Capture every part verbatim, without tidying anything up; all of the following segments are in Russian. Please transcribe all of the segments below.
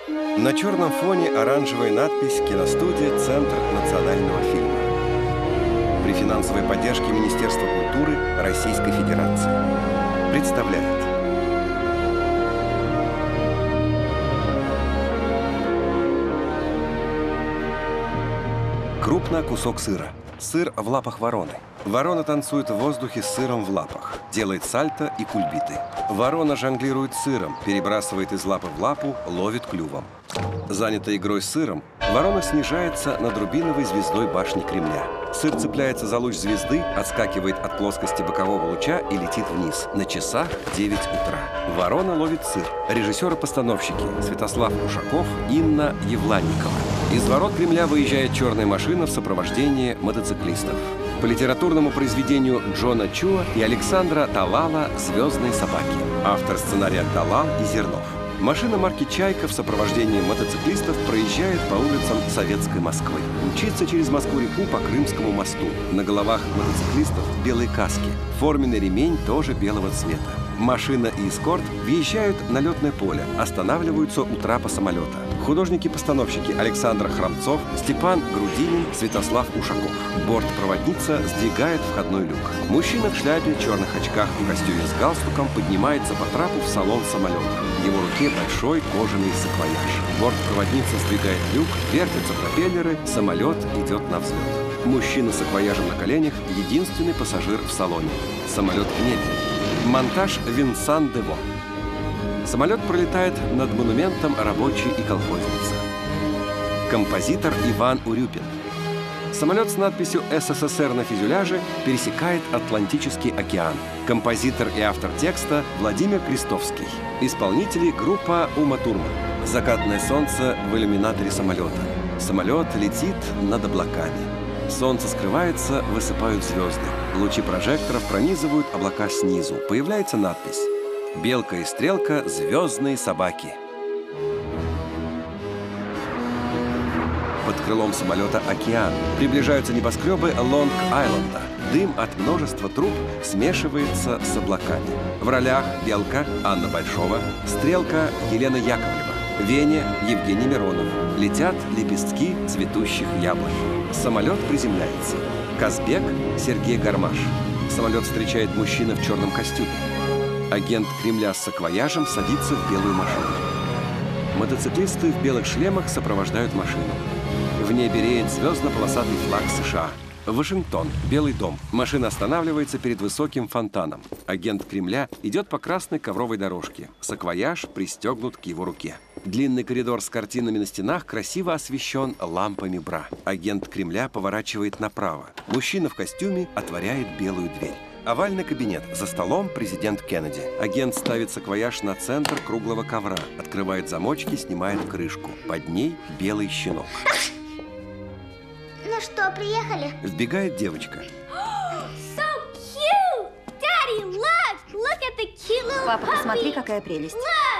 На черном фоне оранжевая надпись «Киностудия Центр национального фильма». При финансовой поддержке Министерства культуры Российской Федерации. Представляет. Крупно кусок сыра. Сыр в лапах вороны. Ворона танцует в воздухе с сыром в лапах, делает сальто и кульбиты. Ворона жонглирует сыром, перебрасывает из лапы в лапу, ловит клювом. Занятая игрой с сыром, ворона снижается над рубиновой звездой башни Кремля. Сыр цепляется за луч звезды, отскакивает от плоскости бокового луча и летит вниз. На часах девять утра. Ворона ловит сыр. Режиссеры-постановщики Святослав Ушаков, Инна Евланникова. Из ворот Кремля выезжает черная машина в сопровождении мотоциклистов. По литературному произведению Джона Чуа и Александра Талала «Звездные собаки». Автор сценария Талал и Зернов. Машина марки «Чайка» в сопровождении мотоциклистов проезжает по улицам Советской Москвы. Мчится через Москву-реку по Крымскому мосту. На головах мотоциклистов белые каски. Форменный ремень тоже белого цвета. Машина и эскорт въезжают на летное поле, останавливаются у трапа самолета. Художники-постановщики Александр Храмцов, Степан Грудинин, Святослав Ушаков. Бортпроводница сдвигает входной люк. Мужчина в шляпе, черных очках и костюме с галстуком поднимается по трапу в салон самолета. В его руке большой кожаный саквояж. Бортпроводница сдвигает люк, вертятся пропеллеры, самолет идет на взлет. Мужчина с саквояжем на коленях – единственный пассажир в салоне. Самолет в небе. Монтаж Винсан Дево. Самолет пролетает над монументом рабочий и колхозница. Композитор Иван Урюпин. Самолет с надписью «эс эс эс эр» на фюзеляже пересекает Атлантический океан. Композитор и автор текста Владимир Крестовский. Исполнители группа Ума Турман. Закатное солнце в иллюминаторе самолета. Самолет летит над облаками. Солнце скрывается, высыпают звезды. Лучи прожекторов пронизывают облака снизу. Появляется надпись «Белка и стрелка. Звездные собаки». Под крылом самолета океан. Приближаются небоскребы Лонг-Айленда. Дым от множества труб смешивается с облаками. В ролях Белка Анна Большова, Стрелка Елена Яковлева, Веня Евгений Миронов. Летят лепестки цветущих яблок. Самолет приземляется. Казбек Сергей Гармаш. Самолет встречает мужчина в черном костюме. Агент Кремля с саквояжем садится в белую машину. Мотоциклисты в белых шлемах сопровождают машину. В небе реет звездно-полосатый флаг США. Вашингтон. Белый дом. Машина останавливается перед высоким фонтаном. Агент Кремля идет по красной ковровой дорожке. Саквояж пристегнут к его руке. Длинный коридор с картинами на стенах красиво освещен лампами бра. Агент Кремля поворачивает направо. Мужчина в костюме отворяет белую дверь. Овальный кабинет. За столом президент Кеннеди. Агент ставит саквояж на центр круглого ковра. Открывает замочки, снимает крышку. Под ней белый щенок. Ну что, приехали? Вбегает девочка. Папа, посмотри, какая прелесть.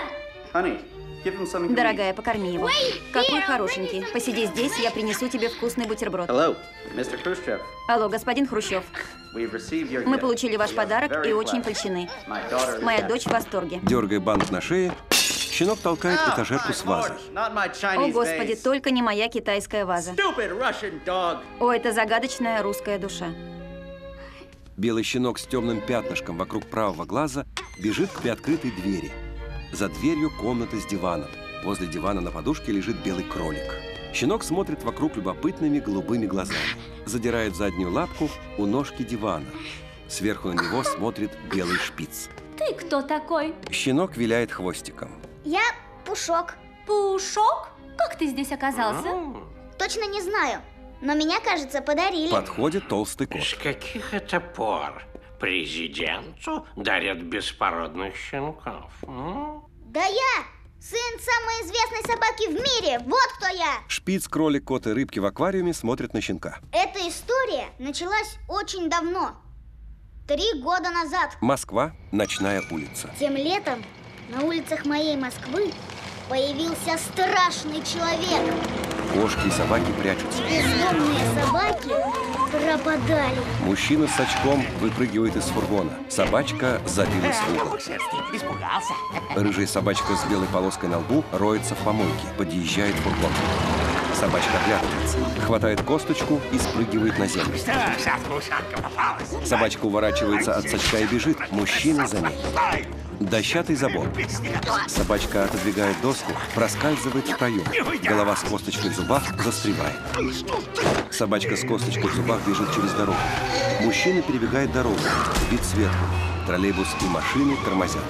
Дорогая, покорми его. Какой хорошенький. Посиди здесь, я принесу тебе вкусный бутерброд. Алло, господин Хрущев. Мы получили ваш подарок и очень польщены. Моя дочь в восторге. Дергая бант на шее, щенок толкает этажерку с вазой. О, Господи, только не моя китайская ваза. О, это загадочная русская душа. Белый щенок с темным пятнышком вокруг правого глаза бежит к приоткрытой двери. За дверью комната с диваном. Возле дивана на подушке лежит белый кролик. Щенок смотрит вокруг любопытными голубыми глазами. Задирает заднюю лапку у ножки дивана. Сверху на него смотрит белый шпиц. Ты кто такой? Щенок виляет хвостиком. Я Пушок. Пушок? Как ты здесь оказался? Точно не знаю, но меня, кажется, подарили. Подходит толстый кот. С каких это пор президенту дарят беспородных щенков? М? Да я! Сын самой известной собаки в мире! Вот кто я! Шпиц, кролик, кот и рыбки в аквариуме смотрят на щенка. Эта история началась очень давно. Три года назад. Москва. Ночная улица. Тем летом на улицах моей Москвы появился страшный человек. Кошки и собаки прячутся. Бездомные собаки пропадали. Мужчина с очком выпрыгивает из фургона. Собачка забилась в угол. Испугался. Рыжая собачка с белой полоской на лбу роется в помойке, подъезжает фургон. Собачка оглядывается, хватает косточку и спрыгивает на землю. Что, шапка-ушатка попалась? Собачка уворачивается от сачка и бежит. Мужчина за ней. Дощатый забор. Собачка отодвигает доску, проскальзывает в проем. Голова с косточкой в зубах застревает. Собачка с косточкой в зубах бежит через дорогу. Мужчина перебегает дорогу, бит сверху. Троллейбус и машины тормозят.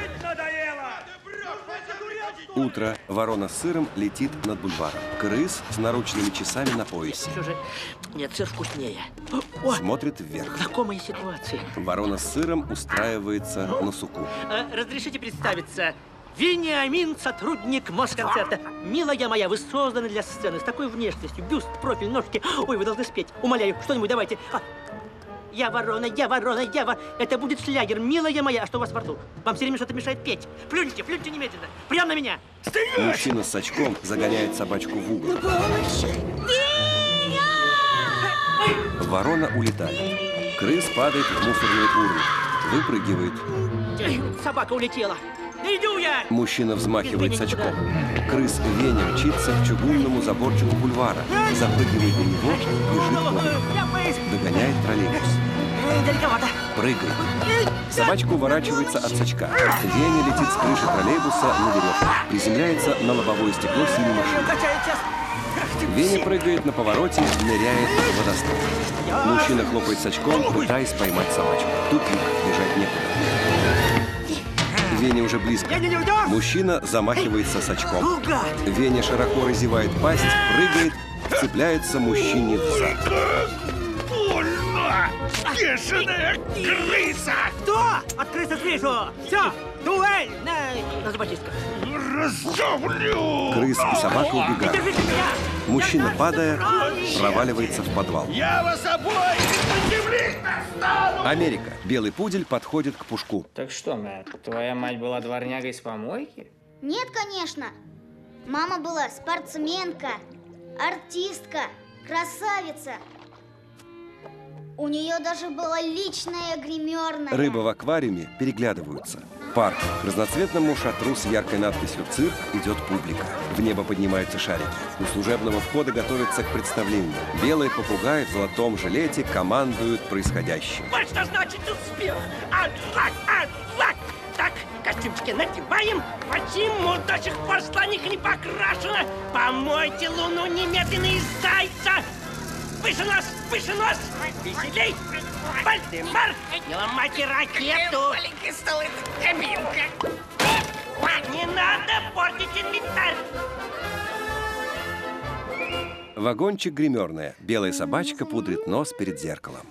Утро. Ворона с сыром летит над бульваром. Крыс с наручными часами на поясе. Все же, нет, сыр вкуснее. О, Смотрит вверх. знакомая ситуация. Ворона с сыром устраивается на суку. А, разрешите представиться. Вениамин, сотрудник Москонцерта. Милая моя, вы созданы для сцены с такой внешностью. Бюст, профиль, ножки. Ой, вы должны спеть. Умоляю, что-нибудь давайте. А, я ворона, я ворона, я ворона. Это будет шлягер, милая моя. А что у вас во рту? Вам все время что-то мешает петь. Плюньте, плюньте немедленно. Прямо на меня. Мужчина с очком загоняет собачку в угол. Ворона улетает. Крыс падает в мусорный урну. Выпрыгивает. Эй, собака улетела. Иду я. Мужчина взмахивает сачком. Крыс Веня мчится к чугунному заборчику бульвара. Запрыгивает на него, бежит вон. Догоняет троллейбус. Далековато. Прыгает. Собачка уворачивается от сачка. Веня летит с крыши троллейбуса на веревке. Приземляется на лобовое стекло синей машины. Качается. Веня прыгает на повороте, ныряет в водосток. Мужчина хлопает сачком, пытаясь поймать собачку. Тупик, бежать некуда. Веня уже близко. Я не уйду. Мужчина замахивается сачком. Ну, гад. Веня широко разевает пасть, прыгает, цепляется мужчине в зад. Больно! Бешеная крыса! Кто? От крысы слышу. Все, дуэль на, на зубочистках. Раздавлю! Крыс и собака убегают. Держите меня. Мужчина, падая, проваливается в подвал. Я вас обоих земли достану! Америка. Белый пудель подходит к Пушку. Так что, Мэтт, твоя мать была дворнягой с помойки? Нет, конечно. Мама была спортсменка, артистка, красавица. У нее даже была личная гримерная. Рыбы в аквариуме переглядываются. Парк. К разноцветному шатру с яркой надписью «Цирк» идет публика. В небо поднимаются шарики. У служебного входа готовятся к представлению. Белый попугай в золотом жилете командует происходящим. Вот что значит успех. Аншлаг, аншлаг. Так, костюмчики надеваем. Почему до сих пор слоних не покрашено? Помойте луну немедленно из зайца. Выше нос, выше нос. Веселей. Вальдемар, не ломайте ракету. Маленький стол, это кабинка. Не надо портить инвентарь. Вагончик гримерная. Белая собачка пудрит нос перед зеркалом.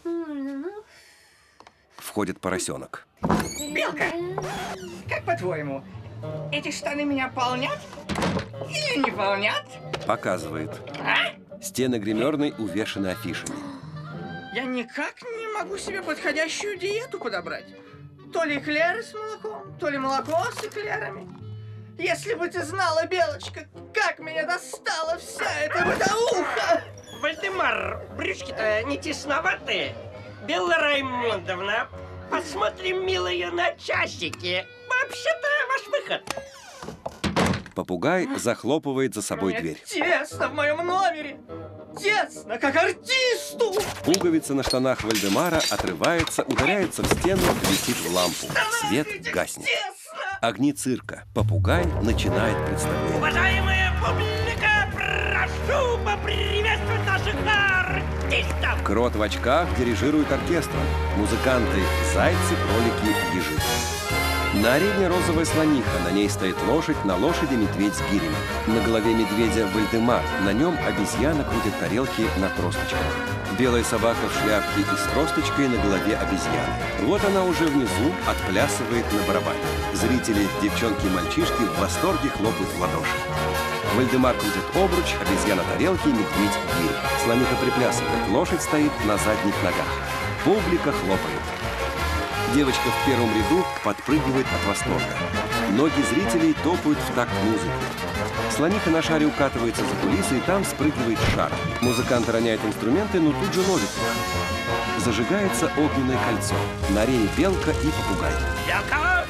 Входит поросенок. Белка, как по-твоему, эти штаны меня полнят или не полнят? Показывает. А? Стены гримерной увешаны афишами. Я никак не могу себе подходящую диету подобрать. То ли эклеры с молоком, то ли молоко с эклерами. Если бы ты знала, Белочка, как меня достала вся эта бытовуха! Вальдемар, брючки-то не тесноватые. Белла Раймондовна, посмотрим, милая, на часики. Вообще-то ваш выход. Попугай захлопывает за собой Мне дверь. тесно в моем номере. Тесно, как артисту. Пуговица на штанах Вальдемара отрывается, ударяется в стену, летит в лампу. Свет гаснет. Тесно. Огни цирка. Попугай начинает представление. Уважаемая публика, прошу поприветствовать наших артистов. Крот в очках дирижирует оркестром. Музыканты — зайцы, кролики, ежи. На арене розовая слониха, на ней стоит лошадь, на лошади медведь с гирями. На голове медведя Вальдемар, на нем обезьяна крутит тарелки на тросточках. Белая собака в шляпке и с тросточкой на голове обезьяны. Вот она уже внизу отплясывает на барабане. Зрители, девчонки и мальчишки в восторге хлопают в ладоши. Вальдемар крутит обруч, обезьяна тарелки, медведь гири. Слониха приплясывает, лошадь стоит на задних ногах. Публика хлопает. Девочка в первом ряду подпрыгивает от восторга. Ноги зрителей топают в такт музыки. Слониха на шаре укатывается за кулисы, и там спрыгивает шар. Музыканты роняют инструменты, но тут же ловят их. Зажигается огненное кольцо. На арене белка и попугай. Белка!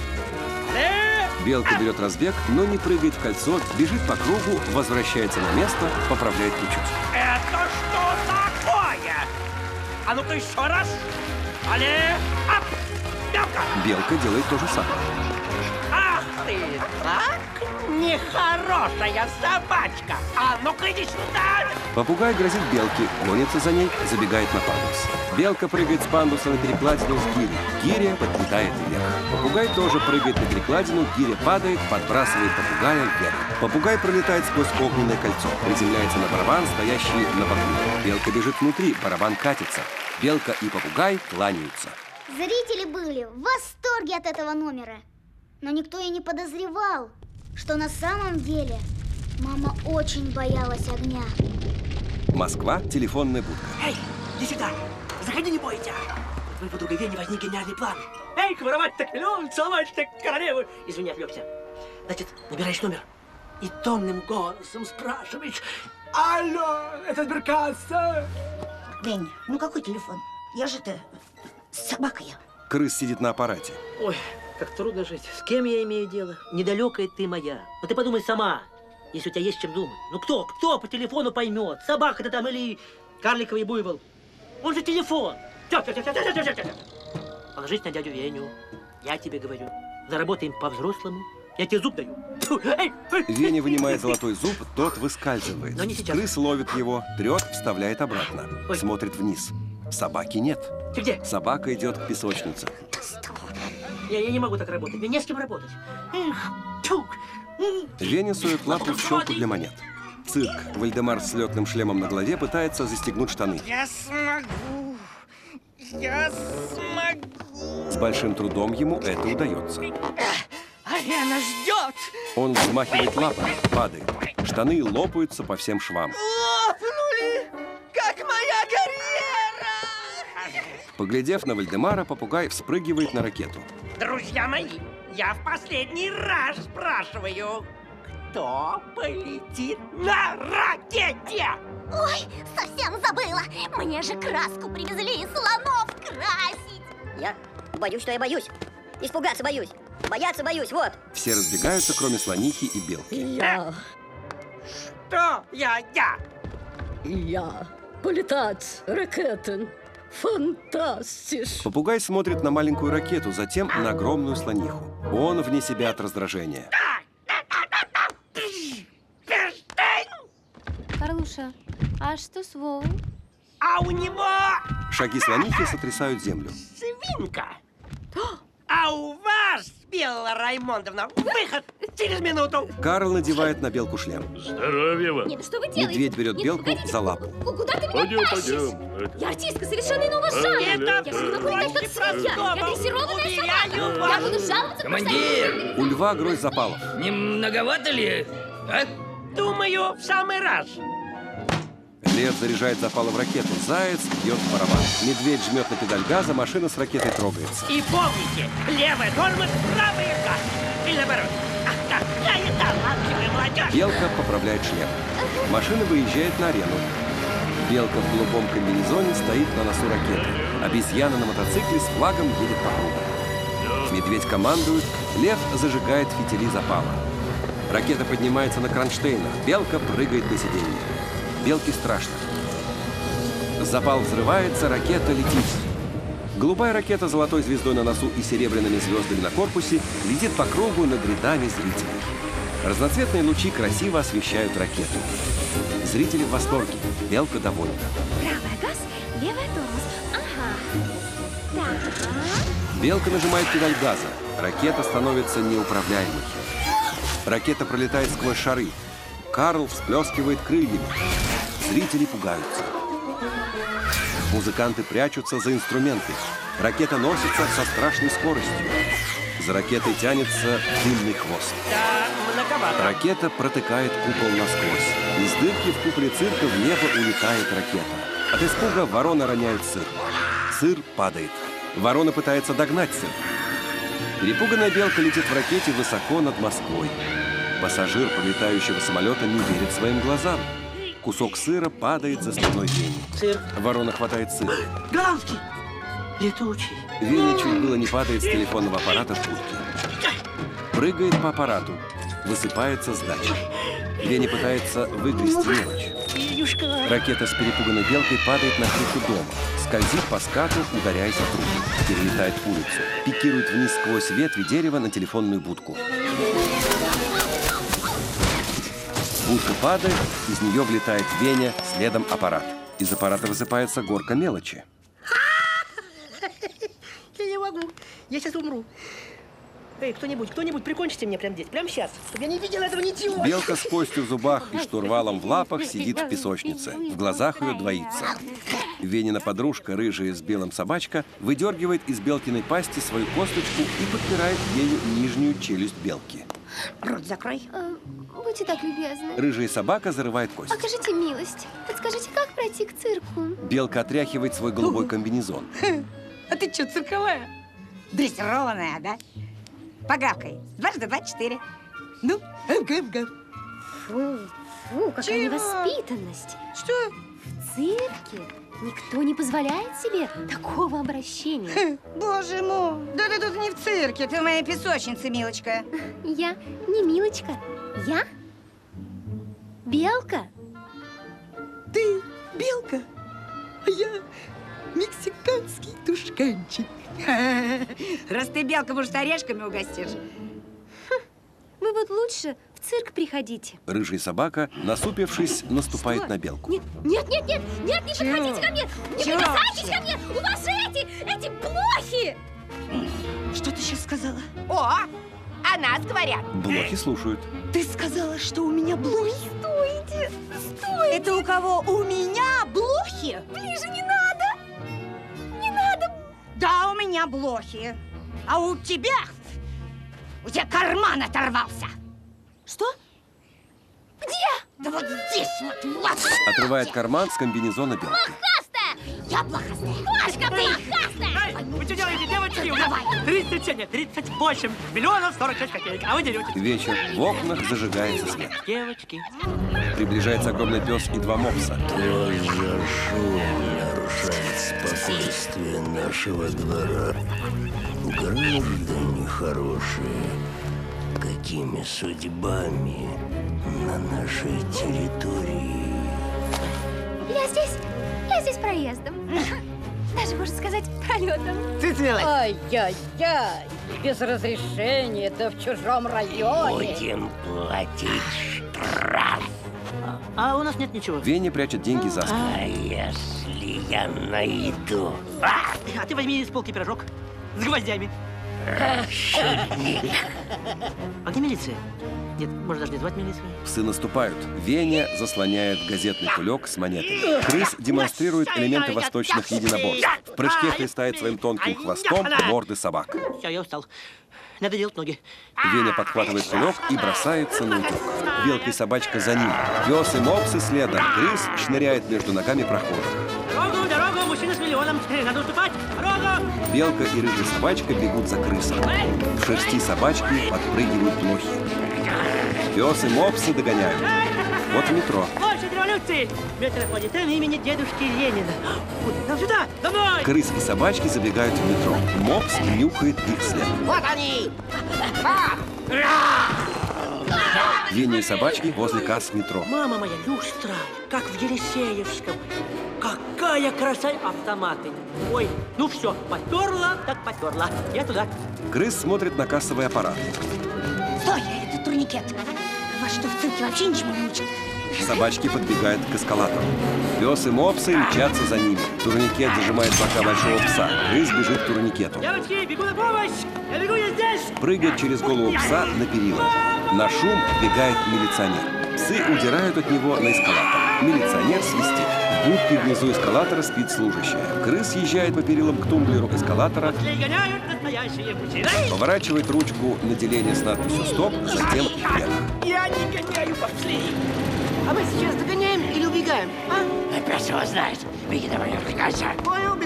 Белка берет разбег, но не прыгает в кольцо, бежит по кругу, возвращается на место, поправляет прическу. Это что такое? А ну-ка еще раз. Але! Ап! Белка! Белка делает то же самое. Ах ты, так? Нехорошая собачка! А ну-ка иди сюда! Попугай грозит белке, гонится за ней, забегает на пандус. Белка прыгает с пандуса на перекладину с гири. Гиря подлетает вверх. Попугай тоже прыгает на перекладину, гиря падает, подбрасывает попугая вверх. Попугай пролетает сквозь огненное кольцо, приземляется на барабан, стоящий на боку. Белка бежит внутри, барабан катится. Белка и попугай кланяются. Зрители были в восторге от этого номера. Но никто и не подозревал, что на самом деле мама очень боялась огня. Москва, телефонная будка. Эй, иди сюда! Заходи, не бойся! У твоей подруги Вени возник гениальный план. Эй, воровать так миллион, целовать так королеву! Извини, отвлекся. Значит, набираешь номер и томным голосом спрашиваешь: алло, это сберкасса? Вень, ну какой телефон? Я же ты с собакой. Крыс сидит на аппарате. Ой, как трудно жить. С кем я имею дело? Недалекая ты моя. Ну ты подумай сама, если у тебя есть чем думать. Ну кто, кто по телефону поймет? Собака ты там или карликовый буйвол? Он же телефон. Тё, тё, тё, тё, тё, тё, тё, тё. Положись на дядю Веню. Я тебе говорю. Заработаем по-взрослому. Я тебе зуб даю. Фу, эй, эй. Веня вынимает золотой зуб, тот выскальзывает. Но не сейчас. Крыс ловит его, трет, вставляет обратно. Ой. Смотрит вниз. Собаки нет. Ты где? Собака идет к песочнице. Я, я не могу так работать. Мне не с кем работать. Эх, тьфу. М. Веня сует лапу в щелку для монет. Цирк. Вальдемар с летным шлемом на голове пытается застегнуть штаны. Я смогу. Я смогу. С большим трудом ему это удается. Арена ждет. Он взмахивает лапой, падает. Штаны лопаются по всем швам. Лопнули, как моя карьера. Поглядев на Вальдемара, попугай вспрыгивает на ракету. Друзья мои, я в последний раз спрашиваю, кто полетит на ракете? Ой, совсем забыла. Мне же краску привезли и слонов красить. Я боюсь, что я боюсь. Испугаться боюсь. Бояться боюсь, вот. Все разбегаются, кроме слонихи и белки. Я, Что? Я, я. я. Полетать ракетен. Фантастиш. Попугай смотрит на маленькую ракету, затем на огромную слониху. Он вне себя от раздражения. Карлуша, а что с Вовой? А у него Шаги слонихи сотрясают землю. свинка. А у вас, Белла Раймондовна, выход через минуту. Карл надевает на белку шлем. Здоровья вам. Нет, что вы делаете? Медведь берет Нет, белку погодите, за лапу. ку- Куда ты меня Пойдем, тащишь? пойдем. Это- Я артистка совершенно иного жанра. Это Я же не могу летать, как очень свинья. простого. Я дрессированная Уверяю собака. вас. Я буду жаловаться. Командир! У льва грозь запалов. Не многовато ли? А? Думаю, в самый раз. Лев заряжает запалы в ракету. Заяц бьет в барабан. Медведь жмет на педаль газа, машина с ракетой трогается. И помните, левый тормоз, правый газ. Или наоборот. Ах, какая талантливая молодежь. Белка поправляет шлем. Машина выезжает на арену. Белка в голубом комбинезоне стоит на носу ракеты. Обезьяна на мотоцикле с флагом едет по кругу. Медведь командует, лев зажигает фитили запала. Ракета поднимается на кронштейнах. Белка прыгает на сиденье. Белке страшно. Запал взрывается, ракета летит. Голубая ракета с золотой звездой на носу и серебряными звездами на корпусе летит по кругу над рядами зрителей. Разноцветные лучи красиво освещают ракету. Зрители в восторге. Белка довольна. Правый газ, левый тормоз. Ага. Так. Белка нажимает педаль газа. Ракета становится неуправляемой. Ракета пролетает сквозь шары. Карл всплескивает крыльями. Зрители пугаются. Музыканты прячутся за инструменты. Ракета носится со страшной скоростью. За ракетой тянется дымный хвост. Да, многовато. Ракета протыкает купол насквозь. Из дырки в куполе цирка в небо улетает ракета. От испуга ворона роняет сыр. Сыр падает. Ворона пытается догнать сыр. Перепуганная белка летит в ракете высоко над Москвой. Пассажир пролетающего самолета не верит своим глазам. Кусок сыра падает за спиной Вени. Сыр. Ворона хватает сыр. Голландский. Летучий. Веня чуть было не падает с телефонного аппарата в куртке. Прыгает по аппарату. Высыпается с дачи. Веня пытается выгрести мелочь. Ракета с перепуганной белкой падает на крышу дома. Скользит по скату, ударяясь о трубу. Перелетает улицу. Пикирует вниз сквозь ветви дерева на телефонную будку. Будка падает, из нее влетает Веня, следом аппарат. Из аппарата высыпается горка мелочи. Я не могу. Я сейчас умру. Эй, кто-нибудь, кто-нибудь, прикончите меня прямо здесь, прямо сейчас, чтобы я не видел этого ничего. Белка с костью в зубах и штурвалом в лапах сидит в песочнице. В глазах ее двоится. Венина подружка, рыжая с белым собачка, выдергивает из белкиной пасти свою косточку и подпирает ею нижнюю челюсть белки. Рот закрой. А, будьте так любезны. Рыжая собака зарывает кость. Окажите милость. Подскажите, как пройти к цирку? Белка отряхивает свой голубой комбинезон. А ты что, цирковая? Дрессированная, да? Погавкой. Дважды два — четыре. Ну, гав-гав. Фу, фу, какая Чего? невоспитанность. Что? В цирке никто не позволяет себе такого обращения. Боже мой, да ты тут не в цирке, ты в моей песочнице, милочка. Я не Милочка. Я Белка. Ты белка, а я мексиканский тушканчик. Раз ты белка, может, орешками угостишь? Вы вот лучше в цирк приходите. Рыжая собака, насупившись, наступает Что? на белку. Нет, нет, нет, нет, нет, не Чего? подходите ко мне! Не Чего? прикасайтесь ко мне! У вас же эти, эти блохи! Что ты сейчас сказала? О, о нас говорят. Блохи слушают. Ты сказала, что у меня блохи? Стойте, стойте! Это у кого? У меня блохи? Ближе не надо! Не надо! Да, у меня блохи. А у тебя? У тебя карман оторвался. Что? Где? Да вот здесь вот, вот. Отрывает карман с комбинезона белки. Блохастая! Я блохастая! Кошка блохастая! Эй, вы что делаете, девочки? У нас тридцать семь, нет, тридцать восемь миллионов сорок шесть копеек, а вы деретесь. Вечер. В окнах зажигается свет. Девочки. Приближается огромный пес и два мопса. Кто зашел нарушать спокойствие нашего двора? Граждане хорошие, какими судьбами на нашей территории? Я здесь, я здесь проездом. Даже, можно сказать, пролетом. Ты смелая. Ай-яй-яй, без разрешения, да в чужом районе. Будем платить штраф. А у нас нет ничего. Веня прячет деньги за спину. А если я найду? А ты возьми с полки пирожок с гвоздями. Шутник. А где милиция? Нет, можно даже не звать милицию. Псы наступают. Веня заслоняет газетный кулек с монетами. Крыс демонстрирует элементы восточных единоборств. В прыжке хлестает своим тонким хвостом морды собак. Все, я устал. Надо делать ноги. Веня подхватывает кулек и бросается на утек. Белка и собачка за ним. Пес и мопсы следом. Крыс шныряет между ногами прохожих. Дорогу, дорогу, мужчина с миллионом. Надо уступать. Дорогу! Белка и рыжая собачка бегут за крысом. В шерсти собачки подпрыгивают блохи. Пес и мопсы догоняют. Вот метро. Площадь революции! Метрополитен имени дедушки Ленина. Ой, нам сюда, домой! Крыс и собачки забегают в метро. Мопс нюхает их след. Вот они! Веня и собачки возле касс метро. Мама моя, люстра, как в Елисеевском. Какая красота! Автоматы. Ой, ну все, потерла, так потерла. Я туда. Крыс смотрит на кассовый аппарат. Стой, это турникет. Вас что, в цирке вообще ничего не учат? Собачки подбегают к эскалатору. Пес и мопсы мчатся за ними. Турникет зажимает бока большого пса. Крыс бежит к турникету. Девочки, бегу на помощь! Я бегу, я здесь! Прыгает через голову пса на перила. На шум бегает милиционер. Псы удирают от него на эскалатор. Милиционер свистит. В будке внизу эскалатора спит служащая. Крыс съезжает по перилам к тумблеру эскалатора, Гоняют настоящие мужчины. поворачивает ручку на деление с надписью «Стоп», затем вверх. Я не гоняю пошли. А мы сейчас догоняем или убегаем, а? Опять его знает. Беги, давай, отвлекайся. Понял, бегу.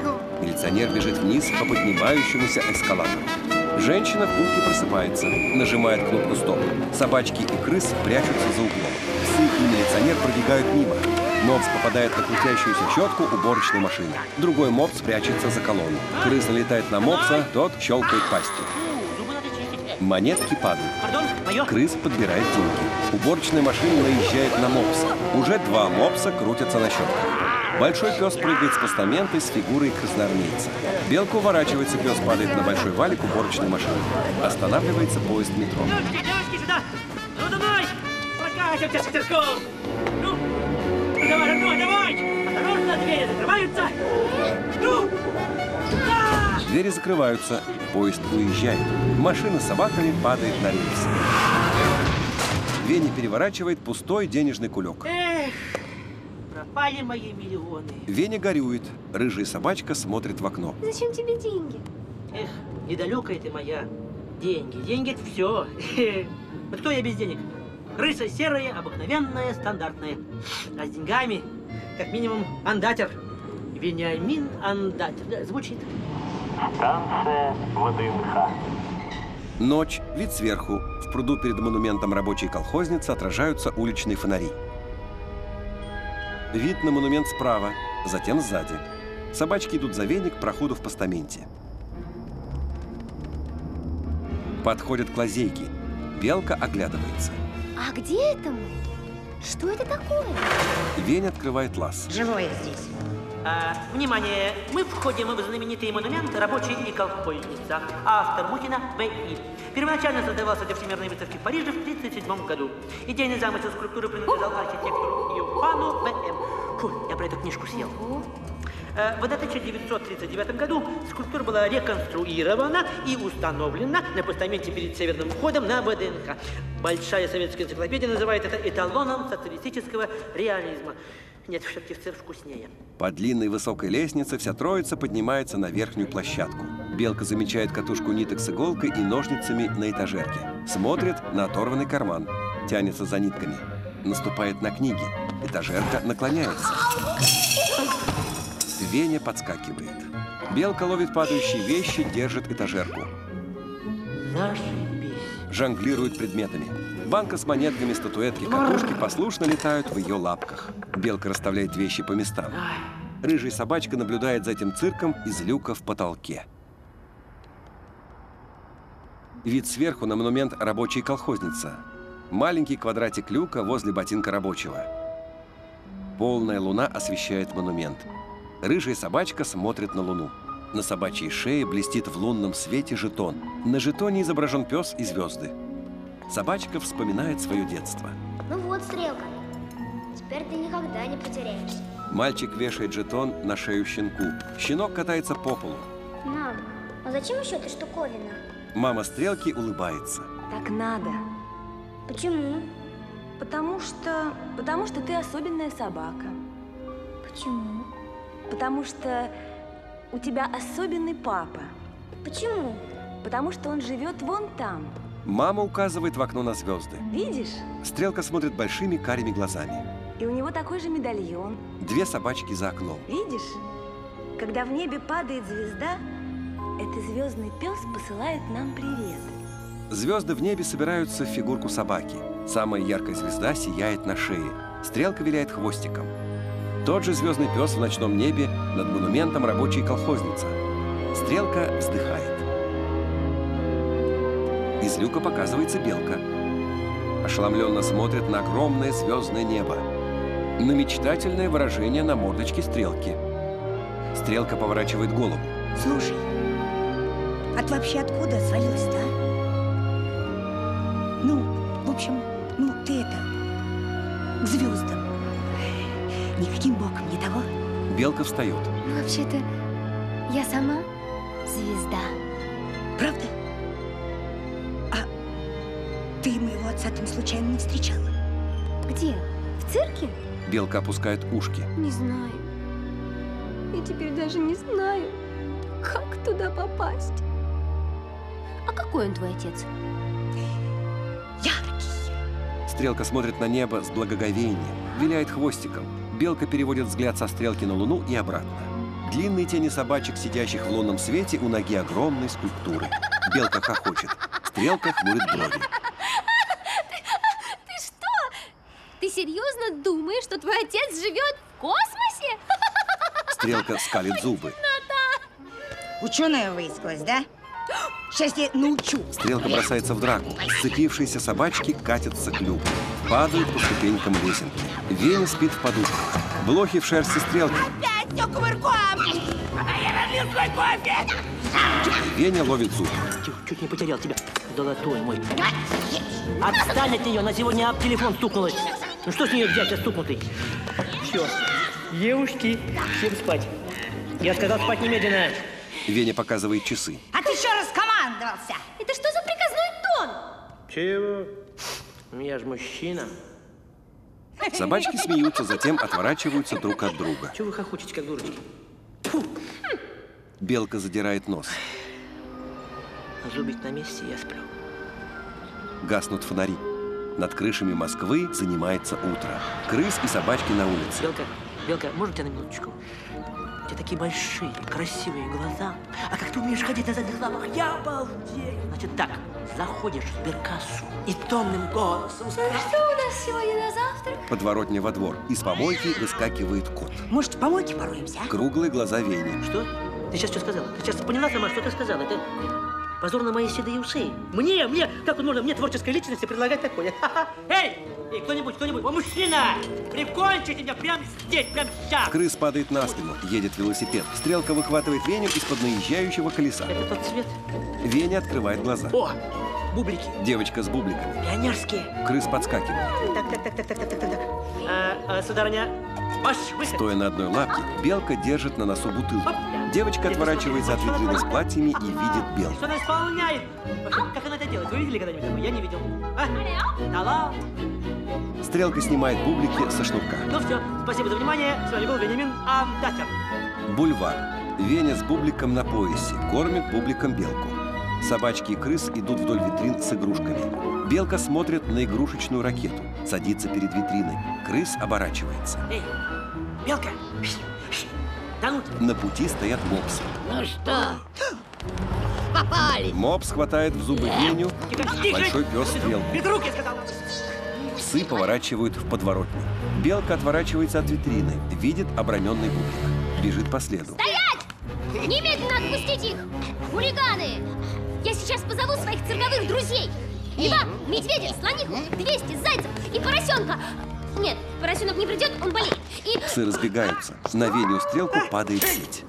Милиционер бежит вниз по поднимающемуся эскалатору. Женщина в будке просыпается, нажимает кнопку «Стоп». Собачки и крыс прячутся за углом. Псы и милиционер пробегают мимо. Мопс попадает на крутящуюся щетку уборочной машины. Другой мопс прячется за колонну. Крыс налетает на мопса, тот щелкает пастью. Монетки падают. Крыс подбирает деньги. Уборочная машина наезжает на мопса. Уже два мопса крутятся на щетках. Большой пес прыгает с постамента с фигурой красноармейца. Белка уворачивается, пес падает на большой валик уборочной машины. Останавливается поезд метро. Девочки, девочки, сюда! Ну, давай! Прокатимся с ветерком! Ну, ну, давай, давай, давай! Осторожно, двери закрываются! Ну! Да! Двери закрываются, поезд уезжает. Машина с собаками падает на рельсы. Веня переворачивает пустой денежный кулек. Эх, пропали мои миллионы. Веня горюет. Рыжая собачка смотрит в окно. Зачем тебе деньги? Эх, недалекая ты моя. Деньги, деньги — это все. А кто я без денег? Крыса серая, обыкновенная, стандартная. А с деньгами, как минимум, андатер. Вениамин Андатер. Да, звучит. Станция ВДНХ. Ночь, вид сверху. В пруду перед монументом рабочей колхозницы отражаются уличные фонари. Вид на монумент справа, затем сзади. Собачки идут за веник к проходу в постаменте. Подходят к лазейке. Белка оглядывается. А где это мы? Что это такое? Веня открывает лаз. Живое здесь. А, внимание! Мы входим в знаменитый монумент «Рабочий и колхозница». Автор Мухина В И Первоначально создавался для Всемирной выставки в Париже в тысяча девятьсот тридцать седьмом году. Идейный замысел скульптуры принадлежал архитектору Йоханну В М Фу, я про эту книжку съел. В тысяча девятьсот тридцать девятом году скульптура была реконструирована и установлена на постаменте перед северным входом на ВДНХ. Большая советская энциклопедия называет это эталоном социалистического реализма. Нет, все-таки в цирк вкуснее. По длинной высокой лестнице вся троица поднимается на верхнюю площадку. Белка замечает катушку ниток с иголкой и ножницами на этажерке. Смотрит на оторванный карман. Тянется за нитками. Наступает на книги. Этажерка наклоняется. Веня подскакивает. Белка ловит падающие вещи, держит этажерку. Зашибись. Жонглирует предметами. Банка с монетками, статуэтки, катушки послушно летают в ее лапках. Белка расставляет вещи по местам. Рыжая собачка наблюдает за этим цирком из люка в потолке. Вид сверху на монумент «Рабочая колхозница». Маленький квадратик люка возле ботинка рабочего. Полная луна освещает монумент. Рыжая собачка смотрит на луну. На собачьей шее блестит в лунном свете жетон. На жетоне изображен пес и звезды. Собачка вспоминает свое детство. Ну вот, Стрелка. Теперь ты никогда не потеряешься. Мальчик вешает жетон на шею щенку. Щенок катается по полу. Мам, а зачем еще эта штуковина? Мама Стрелки улыбается. Так надо. Почему? Потому что... Потому что ты особенная собака. Почему? Потому что у тебя особенный папа. Почему? Потому что он живет вон там. Мама указывает в окно на звезды. Видишь? Стрелка смотрит большими карими глазами. И у него такой же медальон. Две собачки за окном. Видишь? Когда в небе падает звезда, этот звездный пес посылает нам привет. Звезды в небе собираются в фигурку собаки. Самая яркая звезда сияет на шее. Стрелка виляет хвостиком. Тот же звездный пес в ночном небе над монументом «Рабочая колхозница». Стрелка вздыхает. Из люка показывается белка. Ошеломленно смотрит на огромное звездное небо. На мечтательное выражение на мордочке Стрелки. Стрелка поворачивает голову. Слушай, а ты вообще откуда свалилась-то, а? Ну, в общем, ну ты это, к звездам. Никаким боком не того. Белка встает. Ну, вообще-то, я сама звезда. Правда? А ты моего отца там случайно не встречала? Где? В цирке? Белка опускает ушки. Не знаю. Я теперь даже не знаю, как туда попасть. А какой он твой отец? Яркий. Стрелка смотрит на небо с благоговением, виляет хвостиком. Белка переводит взгляд со Стрелки на Луну и обратно. Длинные тени собачек, сидящих в лунном свете у ноги огромной скульптуры. Белка хохочет. Стрелка хмурит брови. Ты что? Ты серьезно думаешь, что твой отец живет в космосе? Стрелка скалит зубы. Ученая выискалась, да? Сейчас я научу. Стрелка бросается в драку. Сцепившиеся собачки катятся к люку. Падают по ступенькам лесенки. Веня спит в подушках. Блохи в шерсти Стрелки. Опять все кувырком! Я разлил свой кофе! Веня ловит зуб. Чуть, чуть не потерял тебя, золотой мой. Отстань от нее, на сегодня об телефон стукнулась. Ну что с нее взять, стукнутый? Все, девушки, всем спать. Я сказал спать немедленно. Веня показывает часы. А ты еще раскомандовался. Это что за приказной тон? Чего? Я же мужчина. Собачки смеются, затем отворачиваются друг от друга. Чего вы хохочете, как дурочки? Белка задирает нос. Зубик на месте, я сплю. Гаснут фонари. Над крышами Москвы занимается утро. Крыс и собачки на улице. Белка, Белка, можно тебя на минуточку? У тебя такие большие, красивые глаза. А как ты умеешь ходить на задних лапах, я обалдею. Значит так, заходишь в сберкассу и томным голосом спрашиваешь. Что у нас сегодня на завтрак? Подворотня во двор. Из помойки выскакивает кот. Может, в помойке пороемся, а? Круглые глаза Вени. Что? Ты сейчас что сказала? Ты сейчас поняла сама, что ты сказала? Это позор на мои седые усы. Мне, мне, как можно мне, творческой личности, предлагать такое? Эй! Эй, кто-нибудь, кто-нибудь, о, мужчина! Прикончите меня прямо здесь, прямо сейчас! Крыс падает на спину, едет велосипед. Стрелка выхватывает Веню из-под наезжающего колеса. Это тот цвет? Веня открывает глаза. О, бублики. Девочка с бубликами. Пионерские. Крыс подскакивает. Так, так, так, так, так, так, так, так. А, а, сударыня, ваш выход. Стоя на одной лапке, белка держит на носу бутылку. Девочка отворачивается от витрины с платьями и видит белку. Что она исполняет? Вообще, как она это делает? Вы видели когда-нибудь такое? Я не видел. А? Талант. Стрелка снимает бублики со шнурка. Ну все, спасибо за внимание. С вами был Вениамин Амдатер. Бульвар. Веня с бубликом на поясе кормит бубликом белку. Собачки и крыс идут вдоль витрин с игрушками. Белка смотрит на игрушечную ракету, садится перед витриной. Крыс оборачивается. Эй, белка! Да ну На пути стоят мопсы. Ну что? Попали! Мопс хватает в зубы Веню, большой пес Стрелку. Без рук, я сказал! Псы поворачивают в подворотню. Белка отворачивается от витрины, видит оброненный бублик. Бежит по следу. Стоять! Немедленно отпустить их! Хулиганы! Я сейчас позову своих цирковых друзей. Льва, медведя, слониху, двести зайцев и поросенка. Нет, поросенок не придет, он болеет. И... Псы разбегаются. На Веню Стрелку падает сеть.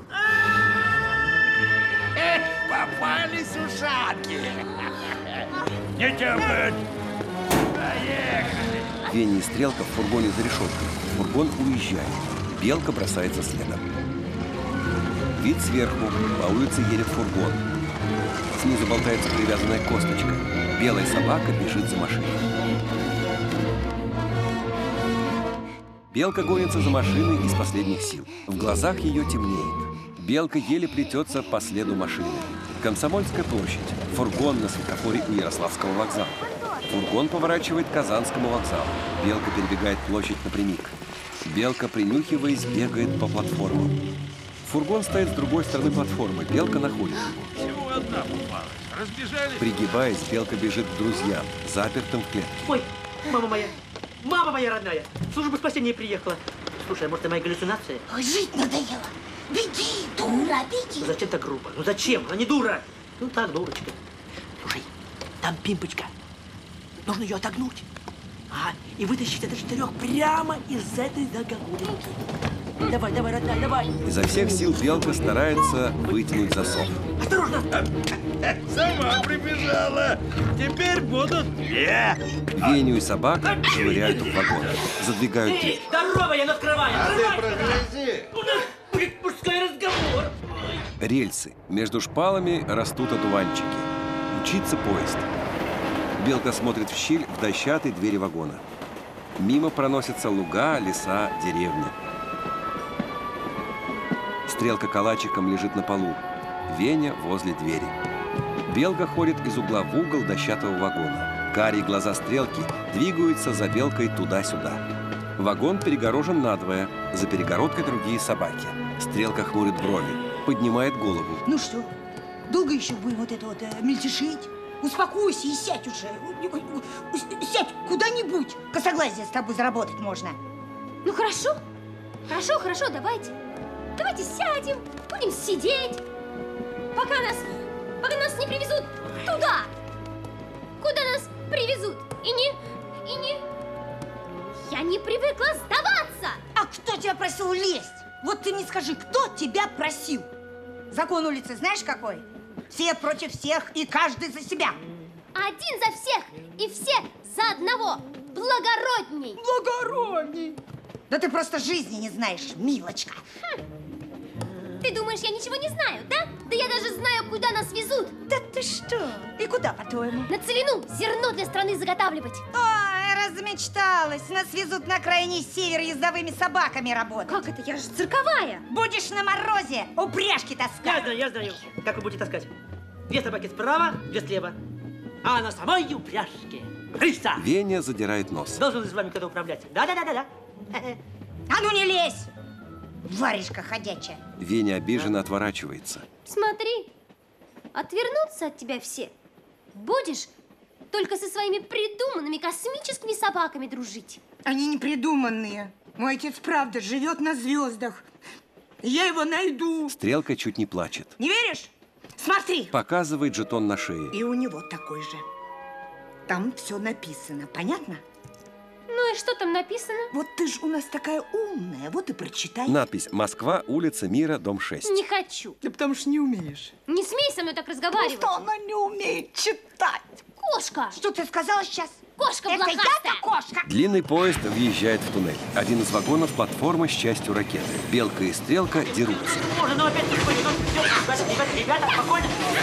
Эх, попались ушатки! Не тяпать! Поехали! Веня и Стрелка в фургоне за решеткой. Фургон уезжает. Белка бросается следом. Вид сверху. По улице едет фургон. Снизу болтается привязанная косточка. Белая собака бежит за машиной. Белка гонится за машиной из последних сил. В глазах ее темнеет. Белка еле плетется по следу машины. Комсомольская площадь. Фургон на светофоре у Ярославского вокзала. Фургон поворачивает к Казанскому вокзалу. Белка перебегает площадь напрямик. Белка, принюхиваясь, бегает по платформам. Фургон стоит с другой стороны платформы. Белка находит его. Всего одна попалась. Разбежались. Пригибаясь, Белка бежит к друзьям, запертым в клетке. Ой, мама моя! Мама моя родная! Служба спасения приехала. Слушай, а может, это моя галлюцинация? Жить надоело. Беги, дура, беги. Ну зачем так грубо? Ну зачем? Она не дура. Ну так, дурочка. Слушай, там пимпочка. Нужно ее отогнуть. Ага, и вытащить этот штырек прямо из этой заголовки. Давай, давай, родная, давай. Изо всех сил Белка старается вытянуть засов. Осторожно! Сама прибежала. Теперь будут две. Веню и собак швыряют в вагон. Задвигают дверь. Здорово, я открываю! А Открывай! ты прогляди. У нас будет мужской разговор. Рельсы. Между шпалами растут одуванчики. Мчится поезд. Белка смотрит в щель в дощатой двери вагона. Мимо проносятся луга, леса, деревня. Стрелка калачиком лежит на полу. Веня возле двери. Белка ходит из угла в угол дощатого вагона. Карие глаза Стрелки двигаются за Белкой туда-сюда. Вагон перегорожен надвое. За перегородкой другие собаки. Стрелка хмурит брови, поднимает голову. Ну что, долго еще будем вот это вот э, мельтешить? Успокойся и сядь уже. Сядь куда-нибудь. Косоглазие с тобой заработать можно. Ну хорошо, хорошо, хорошо, давайте. Давайте сядем, будем сидеть, пока нас, пока нас не привезут туда, куда нас привезут. И не, и не... Я не привыкла сдаваться. А кто тебя просил лезть? Вот ты мне скажи, кто тебя просил? Закон улицы знаешь какой? Все против всех и каждый за себя. Один за всех и все за одного. Благородней. Благородней. Да ты просто жизни не знаешь, милочка. Хм. Ты думаешь, я ничего не знаю, да? Да я даже знаю, куда нас везут. Да ты что? И куда, по-твоему? На Целину зерно для страны заготавливать. Ой, размечталась. Нас везут на крайний север ездовыми собаками работать. Как это? Я же цирковая. Будешь на морозе упряжки таскать. Я знаю, я знаю, как вы будете таскать. Две собаки справа, две слева. А на самой упряжке крыса. Веня задирает нос. Должен с вами кто-то управлять. Да-да-да-да. А ну не лезь! Варежка ходячая. Веня обиженно отворачивается. Смотри, отвернуться от тебя все будешь только со своими придуманными космическими собаками дружить. Они не придуманные. Мой отец правда живет на звездах. Я его найду. Стрелка чуть не плачет. Не веришь? Смотри. Показывает жетон на шее. И у него такой же. Там все написано. Понятно? Ну и что там написано? Вот ты ж у нас такая умная, вот и прочитай. Надпись «Москва, улица Мира, дом шесть». Не хочу. Да потому что не умеешь. Не смей со мной так разговаривать. Просто она не умеет читать. Кошка. Что ты сказала сейчас? Кошка Это блохастая. я-то кошка. Длинный поезд въезжает в туннель. Один из вагонов – платформа с частью ракеты. Белка и Стрелка дерутся. Можно, но опять не пойдет. Ребята, ребята, спокойно.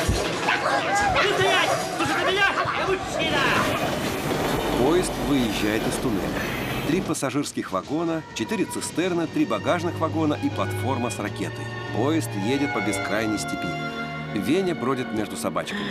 Не стоять! Слушайте меня! Я мужчина! Поезд выезжает из туннеля. Три пассажирских вагона, четыре цистерны, три багажных вагона и платформа с ракетой. Поезд едет по бескрайней степи. Веня бродит между собачками.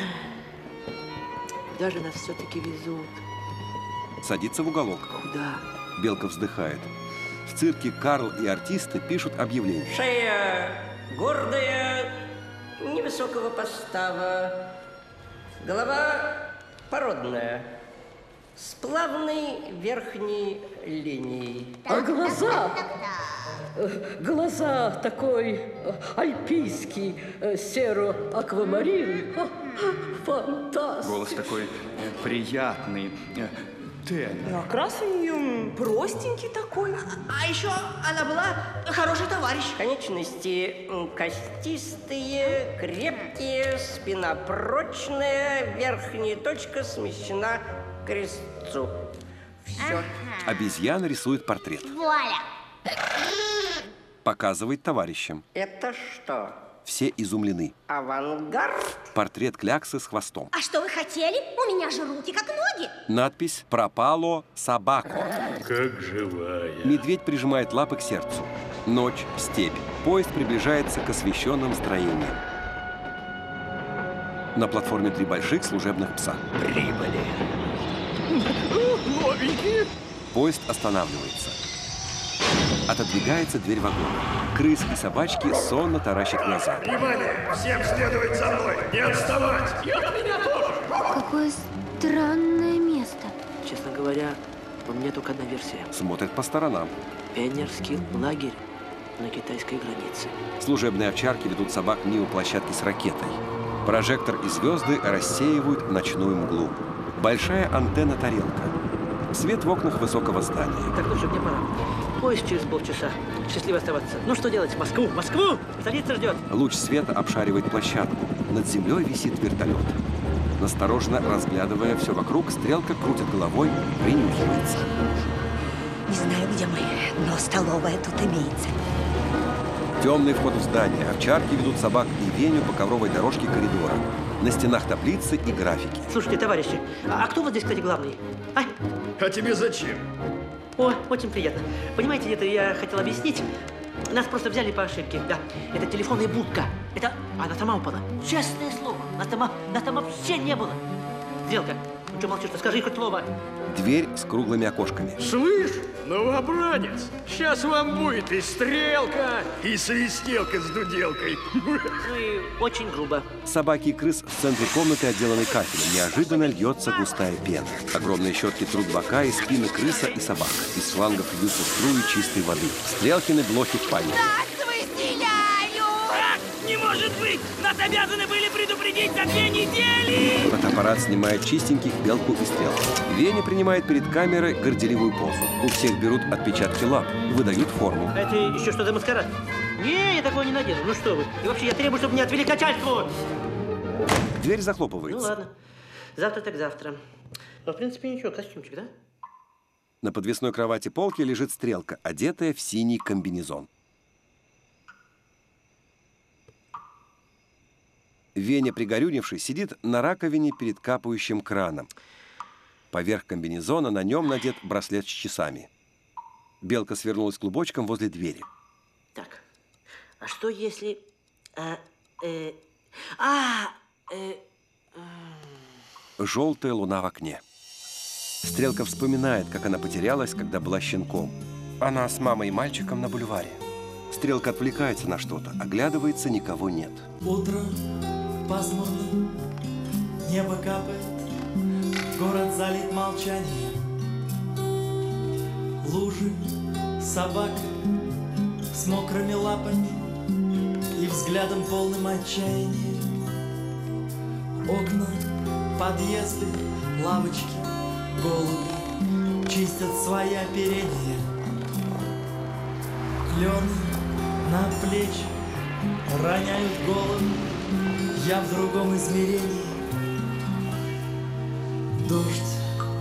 Куда же нас все-таки везут? Садится в уголок. Куда? Белка вздыхает. В цирке Карл и артисты пишут объявление. Шея гордая, невысокого постава. Голова породная, с плавной верхней линией. А глаза? Глаза такой альпийский, серо-аквамарин. Фантастика. Голос такой приятный. Тенор. Ну, окрас у нее простенький такой. А, а еще она была хороший товарищ. Конечности костистые, крепкие, спина прочная, верхняя точка смещена к крестцу. Все. Обезьяна рисует портрет. Вуаля! Показывает товарищам. Это что? Все изумлены. Авангард? Портрет кляксы с хвостом. А что вы хотели? У меня же руки как ноги. Надпись «Пропало собаку». Как живая. Медведь прижимает лапы к сердцу. Ночь, степь. Поезд приближается к освещенным строениям. На платформе три больших служебных пса. Прибыли. Новенькие. Поезд останавливается. Отодвигается дверь вагона. Крыс и собачки сонно таращат глаза. Внимание! Всем следовать за мной! Не отставать! И от меня тоже! Какое странное место. Честно говоря, у меня только одна версия. Смотрит по сторонам. Пионерский лагерь на китайской границе. Служебные овчарки ведут собак мимо площадки с ракетой. Прожектор и звезды рассеивают ночную мглу. Большая антенна-тарелка. Свет в окнах высокого здания. Так, ну что, мне пора. Поезд через полчаса. Счастливо оставаться. Ну что делать? Москву! Москву! Столица ждет! Луч света обшаривает площадку. Над землей висит вертолет. Настороженно разглядывая все вокруг, Стрелка крутит головой, принюхивается. Не знаю, где мы, но столовая тут имеется. Темный вход в здание. Овчарки ведут собак и Веню по ковровой дорожке коридора. На стенах таблицы и графики. Слушайте, товарищи, а, а кто вот здесь, кстати, главный? А? А тебе зачем? О, очень приятно. Понимаете, это я хотел объяснить. Нас просто взяли по ошибке, да. Это телефонная будка. Это... Она сама упала. Честное слово. Нас там, нас там вообще не было. Стрелка, ну что молчишь-то? Скажи хоть слово. Дверь с круглыми окошками. Слышь, Новобранец, сейчас вам будет и стрелка, и свистелка с дуделкой. Ну и очень грубо. Собаки и крыс в центре комнаты, отделанной кафелем. Неожиданно льется густая пена. Огромные щетки трут бока и спины крыса и собак. Из шлангов льются струи чистой воды. Стрелкины блохи в памяти. Не может быть! Нас обязаны были предупредить за две недели! Фотоаппарат снимает чистеньких Белку и Стрелку. Веня принимает перед камерой горделивую позу. У всех берут отпечатки лап, выдают форму. А это еще что за маскарад? Не, я такого не надену. Ну что вы? И вообще, я требую, чтобы меня отвели к начальству. Дверь захлопывается. Ну ладно. Завтра так завтра. Ну, в принципе, ничего, костюмчик, да? На подвесной кровати полки лежит Стрелка, одетая в синий комбинезон. Веня, пригорюнивший, сидит на раковине перед капающим краном. Поверх комбинезона на нем надет браслет с часами. Белка свернулась клубочком возле двери. Так, а что если... А, э, а, э, э... Желтая луна в окне. Стрелка вспоминает, как она потерялась, когда была щенком. Она с мамой и мальчиком на бульваре. Стрелка отвлекается на что-то, оглядывается, никого нет. Утро пасмурно, небо капает, город залит молчанием. Лужи, собака с мокрыми лапами и взглядом полным отчаяния. Окна, подъезды, лавочки, голуби чистят свои оперения. Клены на плечи роняют голову, я в другом измерении. Дождь,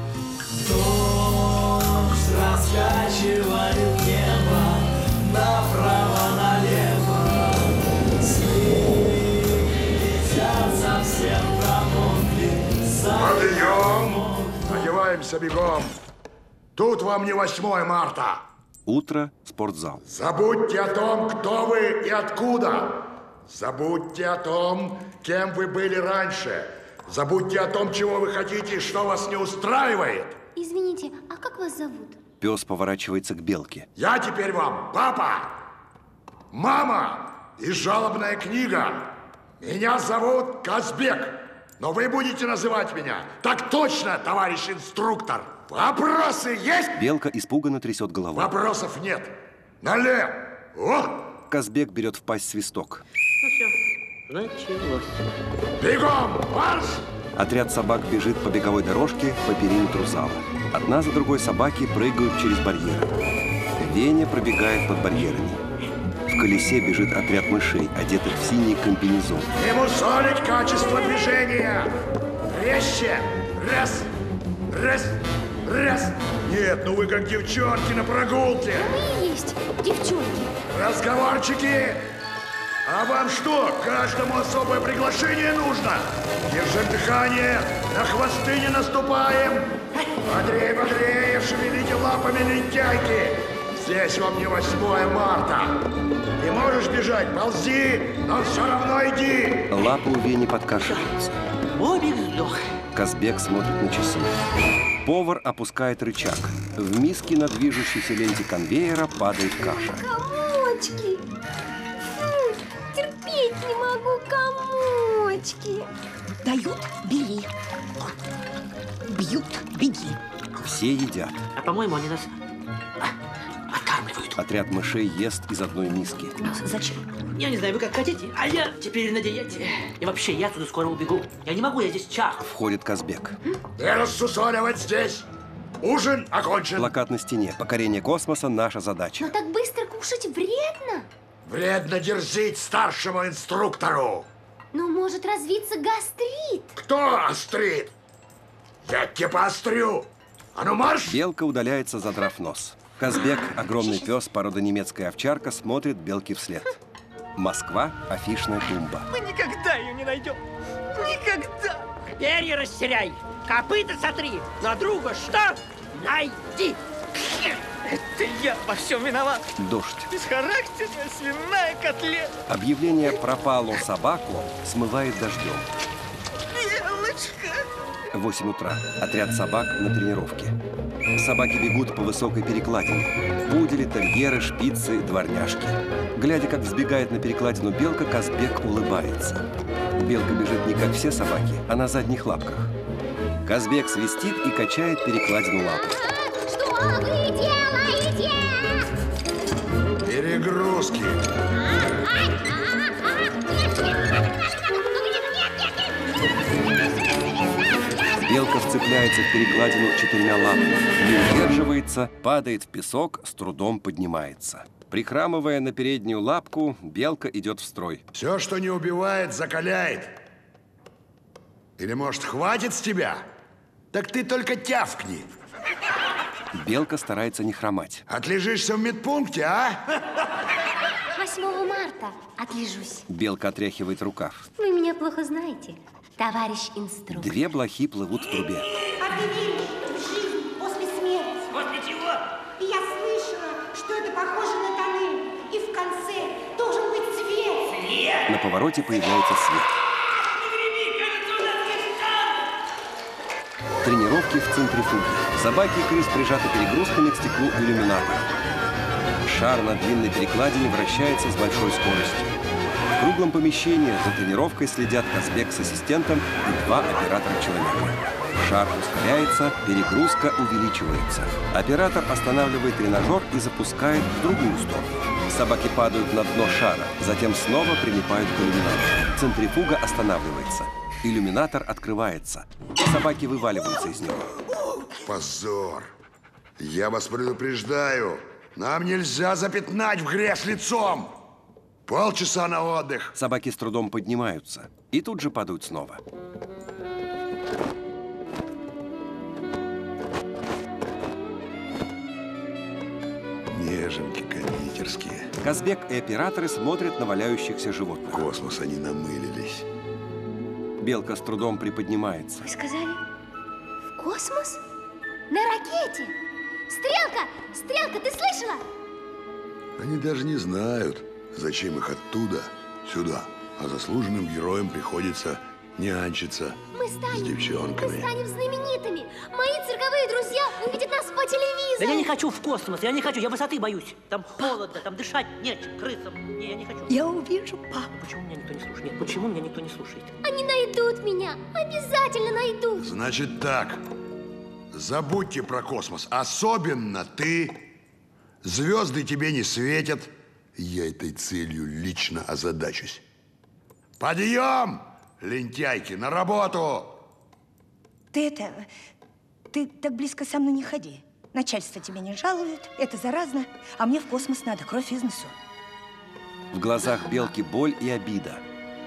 дождь раскачивает небо направо-налево. Сны летят, совсем промокли. Подъем! Одеваемся бегом. Тут вам не восьмое марта. Утро, спортзал. Забудьте о том, кто вы и откуда. Забудьте о том, кем вы были раньше. Забудьте о том, чего вы хотите и что вас не устраивает. Извините, а как вас зовут? Пес поворачивается к Белке. Я теперь вам папа, мама и жалобная книга. Меня зовут Казбек, но вы будете называть меня так точно, товарищ инструктор. Вопросы есть? Белка испуганно трясет головой. Вопросов нет. Налево. О! Казбек берет в пасть свисток. Ну все, началось. Бегом, марш! Отряд собак бежит по беговой дорожке по периметру зала. Одна за другой собаки прыгают через барьеры. Веня пробегает под барьерами. В колесе бежит отряд мышей, одетых в синий комбинезон. Не мусолить качество движения. Резче. Раз, раз, раз. Нет, ну вы как девчонки на прогулке. Мы и есть девчонки. Разговорчики. А вам что, каждому особое приглашение нужно? Держим дыхание, на хвосты не наступаем. Бодрее, бодрее, шевелите лапами, лентяйки. Здесь вам не восьмое марта. Не можешь бежать, ползи, но все равно иди. Лапы у Вени подкашиваются. Бобик сдох. Казбек смотрит на часы. Повар опускает рычаг. В миске на движущейся ленте конвейера падает каша. Комочки! Фу, терпеть не могу комочки. Дают – бери. Бьют – беги. Все едят. А по-моему, они нас откармливают. Отряд мышей ест из одной миски. Зачем? Я не знаю, вы как хотите, а я теперь на диете. И вообще, я отсюда скоро убегу. Я не могу, я здесь чах. Входит Казбек. Не рассусоливать здесь. Ужин окончен. Плакат на стене. Покорение космоса – наша задача. Но так быстро кушать вредно. Вредно дерзить старшему инструктору. Но может развиться гастрит. Кто острит? Я тебе поострю. А ну марш! Белка удаляется, задрав нос. Казбек, огромный пес, порода немецкая овчарка, смотрит Белке вслед. Москва, афишная тумба. Мы никогда ее не найдем. Никогда. Перья растеряй, копыта сотри, на друга что? Найди. Это я во всем виноват. Дождь. Бесхарактерная свиная котлета. Объявление «Пропало собаку» смывает дождем. Белочка, восемь утра. Отряд собак на тренировке. Собаки бегут по высокой перекладине. Пудели, терьеры, шпицы, дворняжки. Глядя, как взбегает на перекладину белка, Казбек улыбается. Белка бежит не как все собаки, а на задних лапках. Казбек свистит и качает перекладину лапы. Что вы делаете? Перегрузки. Белка вцепляется в перекладину четырьмя лапами, не удерживается, падает в песок, с трудом поднимается. Прихрамывая на переднюю лапку, белка идет в строй. Все, что не убивает, закаляет. Или, может, хватит с тебя? Так ты только тявкни. Белка старается не хромать. Отлежишься в медпункте, а? восьмого марта отлежусь. Белка отряхивает рукав. Вы меня плохо знаете, товарищ инструктор. Две блохи плывут в трубе. А ты веришь в жизнь после смерти? После чего? Я слышала, что это похоже на тоннель. И в конце должен быть свет. Свет? На повороте появляется свет. Тренировки в центрифуге. Собаки и крыс прижаты перегрузками к стеклу иллюминатора. Шар на длинной перекладине вращается с большой скоростью. В круглом помещении за тренировкой следят Казбек с ассистентом и два оператора-человека. Шар ускоряется, перегрузка увеличивается. Оператор останавливает тренажер и запускает в другую сторону. Собаки падают на дно шара, затем снова прилипают к иллюминатору. Центрифуга останавливается. Иллюминатор открывается. Собаки вываливаются из него. Позор. Я вас предупреждаю. Нам нельзя запятнать в грязь лицом. Полчаса на отдых. Собаки с трудом поднимаются и тут же падают снова. Неженки кондитерские. Казбек и операторы смотрят на валяющихся животных. В космос они намылились. Белка с трудом приподнимается. Вы сказали, в космос? На ракете? Стрелка! Стрелка, ты слышала? Они даже не знают, зачем их оттуда сюда. А заслуженным героям приходится нянчиться Мы с станем, девчонками. мы станем знаменитыми. Мои цирковые друзья увидят нас по телевизору. Да я не хочу в космос, я не хочу, я высоты боюсь. Там холодно, там дышать нечем, крысам. Не, я не хочу. Я увижу папу. Почему меня никто не слушает? Нет, почему меня никто не слушает? Они найдут меня, обязательно найдут. Значит так, забудьте про космос. Особенно ты. Звезды тебе не светят. Я этой целью лично озадачусь. Подъем, лентяйки, на работу! Ты это... Ты так близко со мной не ходи. Начальство тебя не жалует, это заразно, а мне в космос надо, кровь из носу. В глазах белки боль и обида.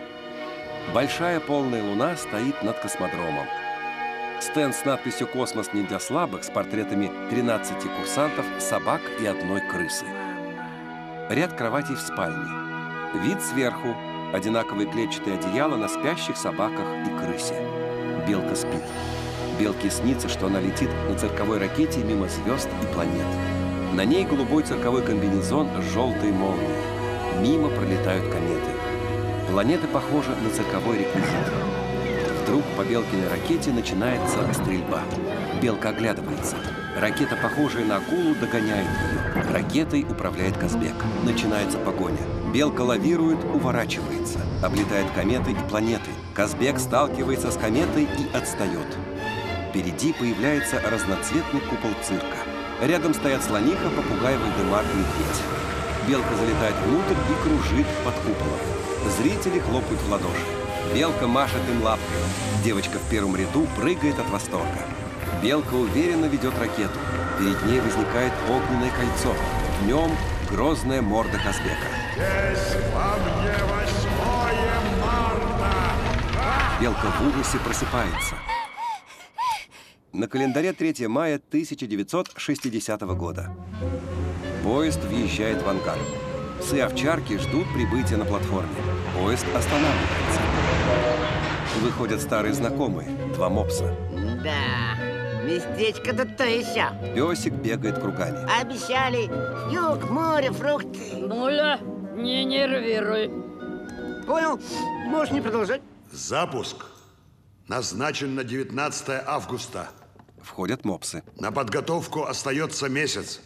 Большая полная луна стоит над космодромом. Стенд с надписью «Космос не для слабых» с портретами тринадцати курсантов, собак и одной крысы. Ряд кроватей в спальне. Вид сверху. Одинаковые клетчатые одеяла на спящих собаках и крысе. Белка спит. Белке снится, что она летит на цирковой ракете мимо звезд и планет. На ней голубой цирковой комбинезон с желтой молнией. Мимо пролетают кометы. Планеты похожи на цирковой реквизит. Вдруг по Белкиной ракете начинается стрельба. Белка оглядывается. Ракета, похожая на акулу, догоняет ее. Ракетой управляет Казбек. Начинается погоня. Белка лавирует, уворачивается. Облетает кометы и планеты. Казбек сталкивается с кометой и отстает. Впереди появляется разноцветный купол цирка. Рядом стоят слониха, попугай, Вальдемар и медведь. Белка залетает внутрь и кружит под куполом. Зрители хлопают в ладоши. Белка машет им лапкой. Девочка в первом ряду прыгает от восторга. Белка уверенно ведет ракету. Перед ней возникает огненное кольцо. В нем грозная морда Казбека. Здесь во мне восьмое марта! Белка в ужасе просыпается. На календаре третьего мая тысяча девятьсот шестидесятого года. Поезд въезжает в ангар. Псы-овчарки ждут прибытия на платформе. Поезд останавливается. Выходят старые знакомые, два мопса. Да, местечко-то то еще. Песик бегает кругами. Обещали юг, море, фрукты. Нуля, не нервируй. Понял, можешь не продолжать. Запуск назначен на девятнадцатое августа. Входят мопсы. На подготовку остается месяц.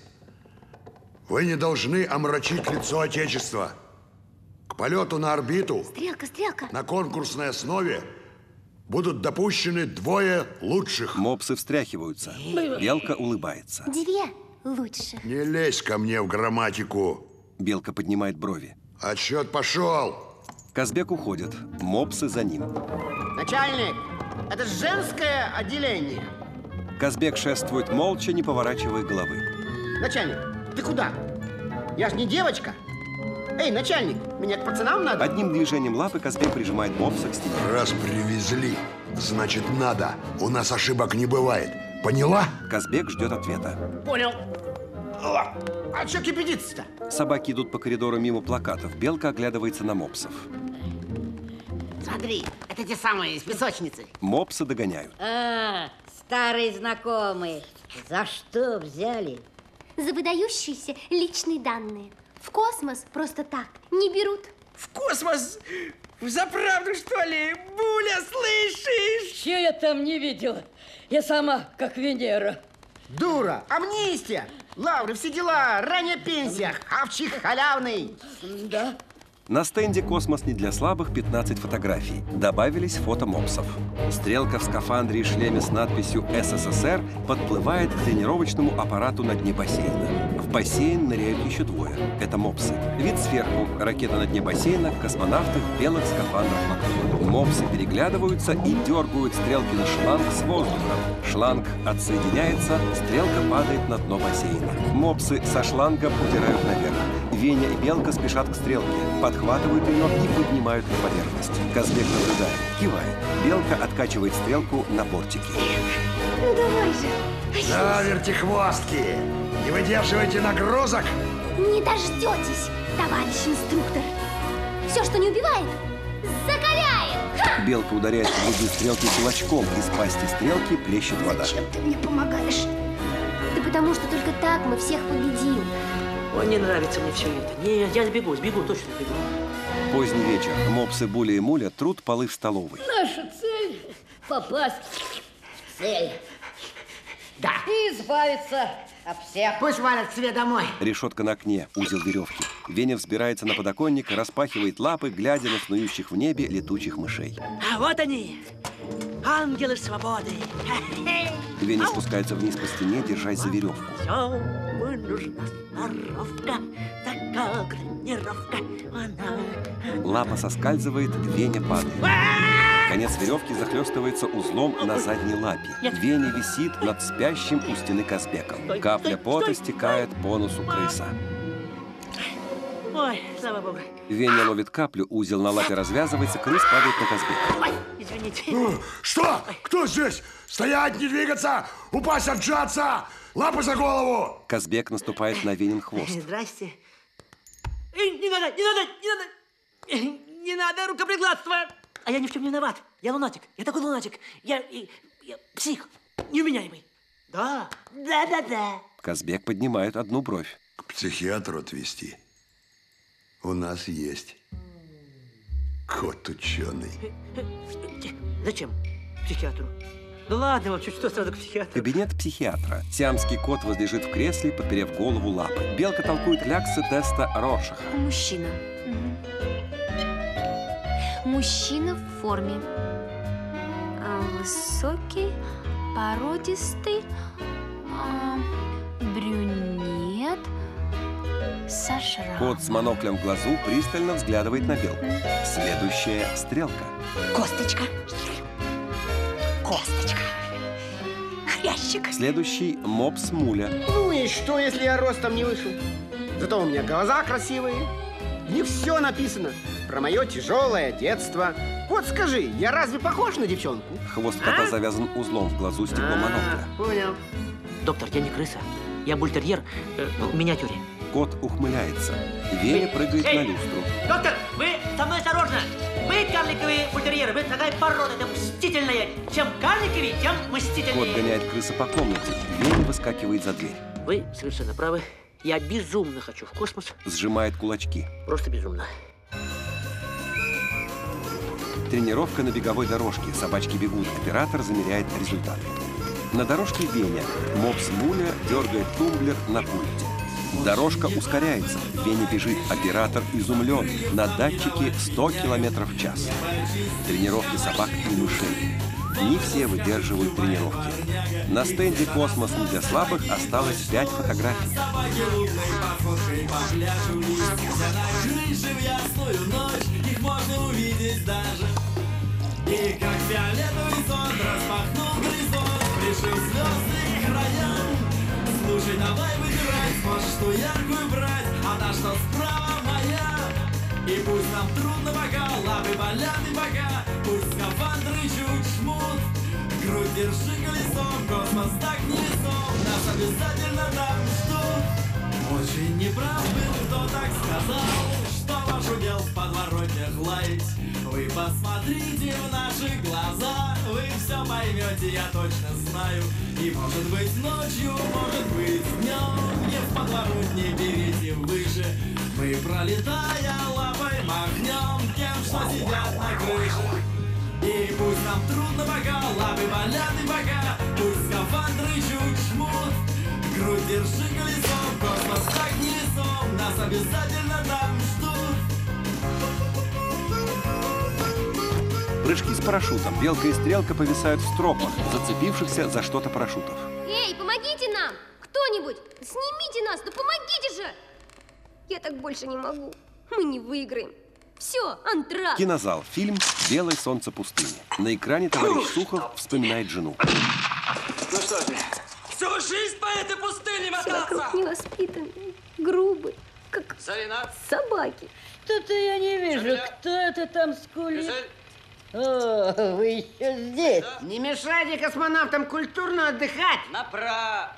Вы не должны омрачить лицо Отечества. К полету на орбиту Стрелка, стрелка. на конкурсной основе будут допущены двое лучших. Мопсы встряхиваются. Белка улыбается. Две лучше. Не лезь ко мне в грамматику. Белка поднимает брови. Отсчет пошел. Казбек уходит. Мопсы за ним. Начальник, это женское отделение. Казбек шествует молча, не поворачивая головы. Начальник, ты куда? Я ж не девочка. Эй, начальник, меня к пацанам надо? Одним движением лапы Казбек прижимает мопса к стене. Раз привезли, значит надо. У нас ошибок не бывает. Поняла? Казбек ждет ответа. Понял. А что кипятиться-то? Собаки идут по коридору мимо плакатов. Белка оглядывается на мопсов. Смотри, это те самые из песочницы. Мопсы догоняют. А, старые знакомые. За что взяли? За выдающиеся личные данные. В космос просто так не берут. В космос? Взаправду, что ли? Буля, слышишь? Че я там не видела? Я сама, как Венера. Дура, амнистия, лавры, все дела, ранняя пенсия, хавчик халявный. Да. На стенде «Космос не для слабых» пятнадцать фотографий. Добавились фото мопсов. Стрелка в скафандре и шлеме с надписью «эс эс эс эр» подплывает к тренировочному аппарату на дне бассейна. В бассейн ныряют еще двое. Это мопсы. Вид сверху. Ракета на дне бассейна, космонавты в белых скафандрах вокруг. Мопсы переглядываются и дергают стрелки на шланг с воздухом. Шланг отсоединяется, стрелка падает на дно бассейна. Мопсы со шланга удирают наверх. Веня и Белка спешат к стрелке, подхватывают ее и поднимают на поверхность. Казбек наблюдает, кивает. Белка откачивает стрелку на бортике. Ну давай же. Да, вертихвостки! Не выдерживайте нагрузок! Не дождетесь, товарищ инструктор. Все, что не убивает, закаляет. Ха! Белка ударяет в грудью стрелки кулачком. Из пасти стрелки плещет вода. Зачем ты мне помогаешь? Да потому что только так мы всех победим. Ой, не нравится мне все это. Не, я сбегу, сбегу, точно сбегу. Поздний вечер. Мопсы Буля и Муля трут полы в столовой. Наша цель – попасть в цель. Да. И избавиться от всех. Пусть валят к себе домой. Решетка на окне, узел веревки. Веня взбирается на подоконник и распахивает лапы, глядя на снующих в небе летучих мышей. А вот они, ангелы свободы. Веня спускается вниз по стене, держась за веревку. Кому нужна сноровка, такая тренировка, она... Лапа соскальзывает, Веня падает. Конец веревки захлестывается узлом на задней лапе. Веня висит над спящим у стены Казбеком. Капля пота стекает по носу крыса. Ой, слава богу. Веня ловит каплю, узел на лапе развязывается, крыс падает на Казбека. Ой, извините. Что? Кто здесь? Стоять, не двигаться! Упасть, отжаться! Лапы за голову! Казбек наступает на Венин хвост. Здрасте. Эй, не надо, не надо, не надо! Не надо рукоприкладства! А я ни в чем не виноват. Я лунатик. Я такой лунатик. Я, я, я псих. Невменяемый. Да, да, да, да. Казбек поднимает одну бровь. К психиатру отвезти. У нас есть кот ученый. Зачем психиатру? Ну ладно, вам чуть что сразу к психиатру. Кабинет психиатра. Сиамский кот возлежит в кресле, подперев голову лапы. Белка толкует кляксы теста Роршаха. Мужчина. Мужчина в форме. А, высокий, породистый, а, брюнет, со шрамом. Кот с моноклем в глазу пристально взглядывает на Белку. Следующая стрелка. Косточка. Косточка. Хрящик. Следующий мопс Муля. Ну и что, если я ростом не вышел? Зато у меня глаза красивые. В них все написано про мое тяжелое детство. Вот скажи, я разве похож на девчонку? Хвост кота завязан узлом в глазу стекло монокля. Понял. Доктор, я не крыса. Я бультерьер э, в миниатюре. Кот ухмыляется. Веня прыгает Эй! на люстру. Доктор, вы со мной осторожно. Вы карликовые бультерьеры, вы такая порода, это мстительная. Чем карликовее, тем мстительнее. Кот гоняет крыса по комнате. Веня выскакивает за дверь. Вы совершенно правы. Я безумно хочу в космос. Сжимает кулачки. Просто безумно. Тренировка на беговой дорожке. Собачки бегут, оператор замеряет результаты. На дорожке Веня. Мопс Муля дергает тумблер на пульте. Дорожка ускоряется. Веня бежит. Оператор изумлен. На датчике сто километров в час. Тренировки собак и мышей. Не все выдерживают тренировки. На стенде «Космос не для слабых» осталось пять фотографий. И как фиолетовый сон распахнул горизонт, пришел звезды к краям. Слушай, давай выбирай, сможешь ту яркую брать, а та, что справа, моя. И пусть нам трудно пока, лапы болят и пока, пусть скафандры чуть жмут. Грудь держи колесом, космос так не весом, нас обязательно там ждут. Очень неправ был, кто так сказал, что ваш удел в подворотнях лаять. Вы посмотрите в наши глаза, вы все поймете, я точно знаю. И может быть ночью, может быть днем, не в подворотне берите выше. Мы, пролетая лапой, махнем тем, что сидят на крыше. И пусть нам трудно пока, лапы болят и пока, пусть скафандры чуть жмут. Грудь держи колесом, космос так не весом, нас обязательно там ждут. Прыжки с парашютом. Белка и Стрелка повисают в стропах, зацепившихся за что-то парашютов. Эй, помогите нам! Кто-нибудь! Снимите нас! Ну помогите же! Я так больше не могу. Мы не выиграем. Все, антракт. Кинозал. Фильм «Белое солнце пустыни». На экране товарищ Сухов вспоминает жену. Ну что же, всю жизнь по этой пустыне Все мотаться! вокруг невоспитанные, грубые, как Зарина. собаки. Что-то я не вижу, кто это там скулит. О, вы еще здесь. Не мешайте космонавтам культурно отдыхать. Направо.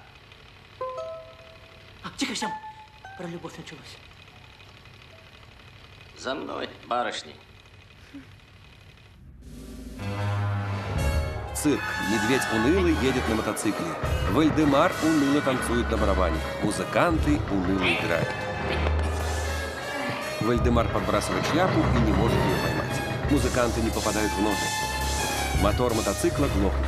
А, тихо, Сям. Про любовь началось. За мной, барышни. Цирк. Медведь унылый едет на мотоцикле. Вальдемар уныло танцует на барабане. Музыканты уныло играют. Вальдемар подбрасывает шляпу и не может ее поймать. Музыканты не попадают в ноты. Мотор мотоцикла глохнет.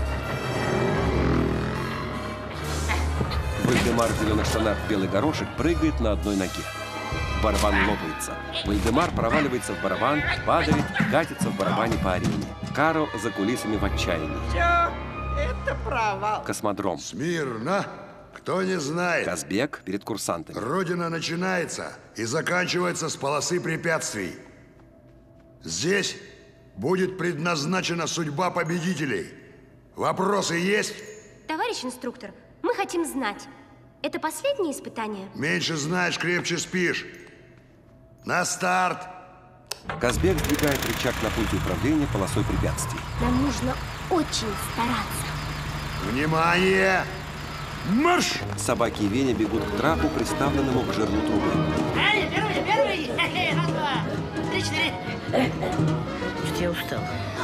Вальдемар в зеленых штанах белый горошек прыгает на одной ноге. Барабан лопается. Вальдемар проваливается в барабан, падает, катится в барабане по арене. Карл за кулисами в отчаянии. Все, это провал. Космодром. Смирно. Кто не знает. Казбек перед курсантами. Родина начинается и заканчивается с полосы препятствий. Здесь будет предназначена судьба победителей. Вопросы есть? Товарищ инструктор, мы хотим знать, это последнее испытание? Меньше знаешь, крепче спишь. На старт! Казбек сдвигает рычаг на пульте управления полосой препятствий. Нам нужно очень стараться. Внимание! Марш! Собаки и Веня бегут к трапу, приставленному к жерлу трубы. Эй, первый, первый! Раз, два, три, четыре. Что-то я устал.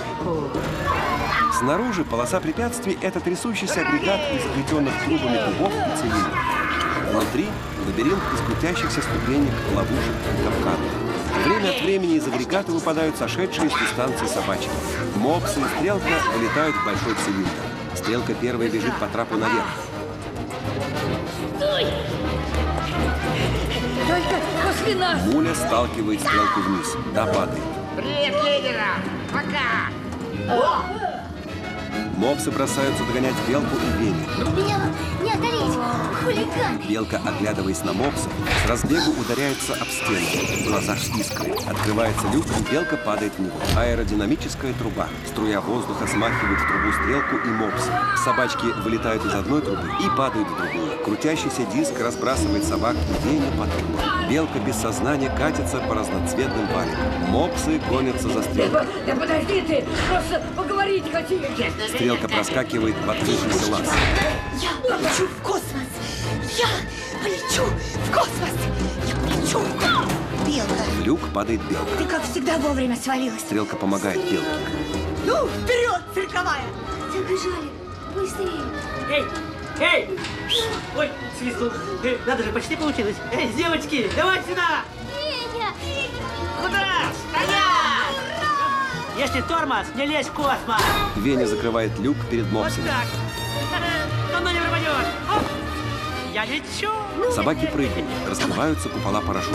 Снаружи полоса препятствий – это трясущийся агрегат из сплетенных трубами кубов и цилиндров. Внутри – лабиринт из крутящихся ступенек, ловушек и капканов. Время от времени из агрегата выпадают сошедшие с дистанции собачки. Мопсы и Стрелка вылетают в большой цилиндр. Стрелка первая бежит по трапу наверх. Стой! Только после нас! Муля сталкивает Стрелку вниз. Та падает. Привет, лидерам! Пока! Мопсы бросаются догонять Белку и Веню. Меня не одолеть! Хулиганы! Белка, оглядываясь на мопсов, с разбегу ударяется об стену. В глазах искры. Открывается люк, и Белка падает в него. Аэродинамическая труба. Струя воздуха смахивает в трубу Стрелку и мопса. Собачки вылетают из одной трубы и падают в другую. Крутящийся диск разбрасывает собак и Веню по трубу. Белка без сознания катится по разноцветным валикам. Мопсы гонятся за Стрелкой. Да подожди ты! Просто поговорить хотим! Стрелка проскакивает в открывшийся лаз. Я полечу в космос! Я полечу в космос! Я полечу в космос! Белка! В люк падает Белка. Ты, как всегда, вовремя свалилась. Стрелка помогает Белке. Ну, вперед, цирковая! Забежали! Быстрее! Эй! Эй! Ой, свистнул. Э, Надо же, почти получилось. Эй, девочки, давайте сюда! Веня! Куда? Стоять! Если тормоз, не лезь в космос. Веня закрывает люк перед Вот мопсами. так. Ну, ну не пропадешь. Оп. Я лечу. Собаки прыгают, раскрываются купола парашюта.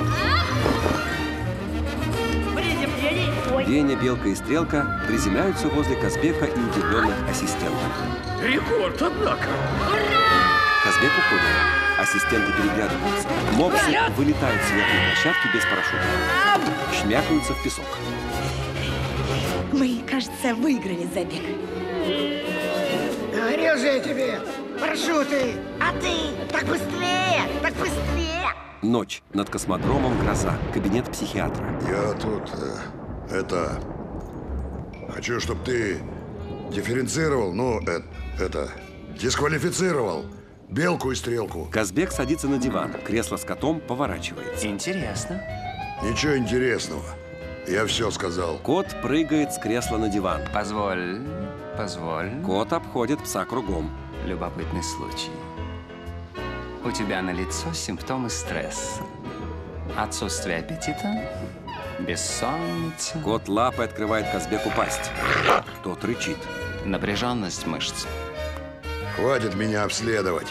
Приземление. Ой. Веня, Белка и Стрелка приземляются возле Казбека и удивленных ассистентов. Рекорд, однако. Казбек уходит. Ассистенты переглядываются. Мопсы вылетают с верхней площадки без парашюта. Шмякаются в песок. Мы, кажется, выиграли забег. Говорил же я тебе, парашюты. А ты, так быстрее, так быстрее. Ночь. Над космодромом гроза. Кабинет психиатра. Я тут, э, это... Хочу, чтобы ты дифференцировал, ну, э, это... Дисквалифицировал Белку и Стрелку. Казбек садится на диван. Кресло с котом поворачивается. Интересно. Ничего интересного. Я все сказал. Кот прыгает с кресла на диван. Позволь, позволь. Кот обходит пса кругом. Любопытный случай. У тебя на лицо симптомы стресса. Отсутствие аппетита, бессонница. Кот лапой открывает Казбеку пасть. Тот рычит. Напряженность мышц. Хватит меня обследовать.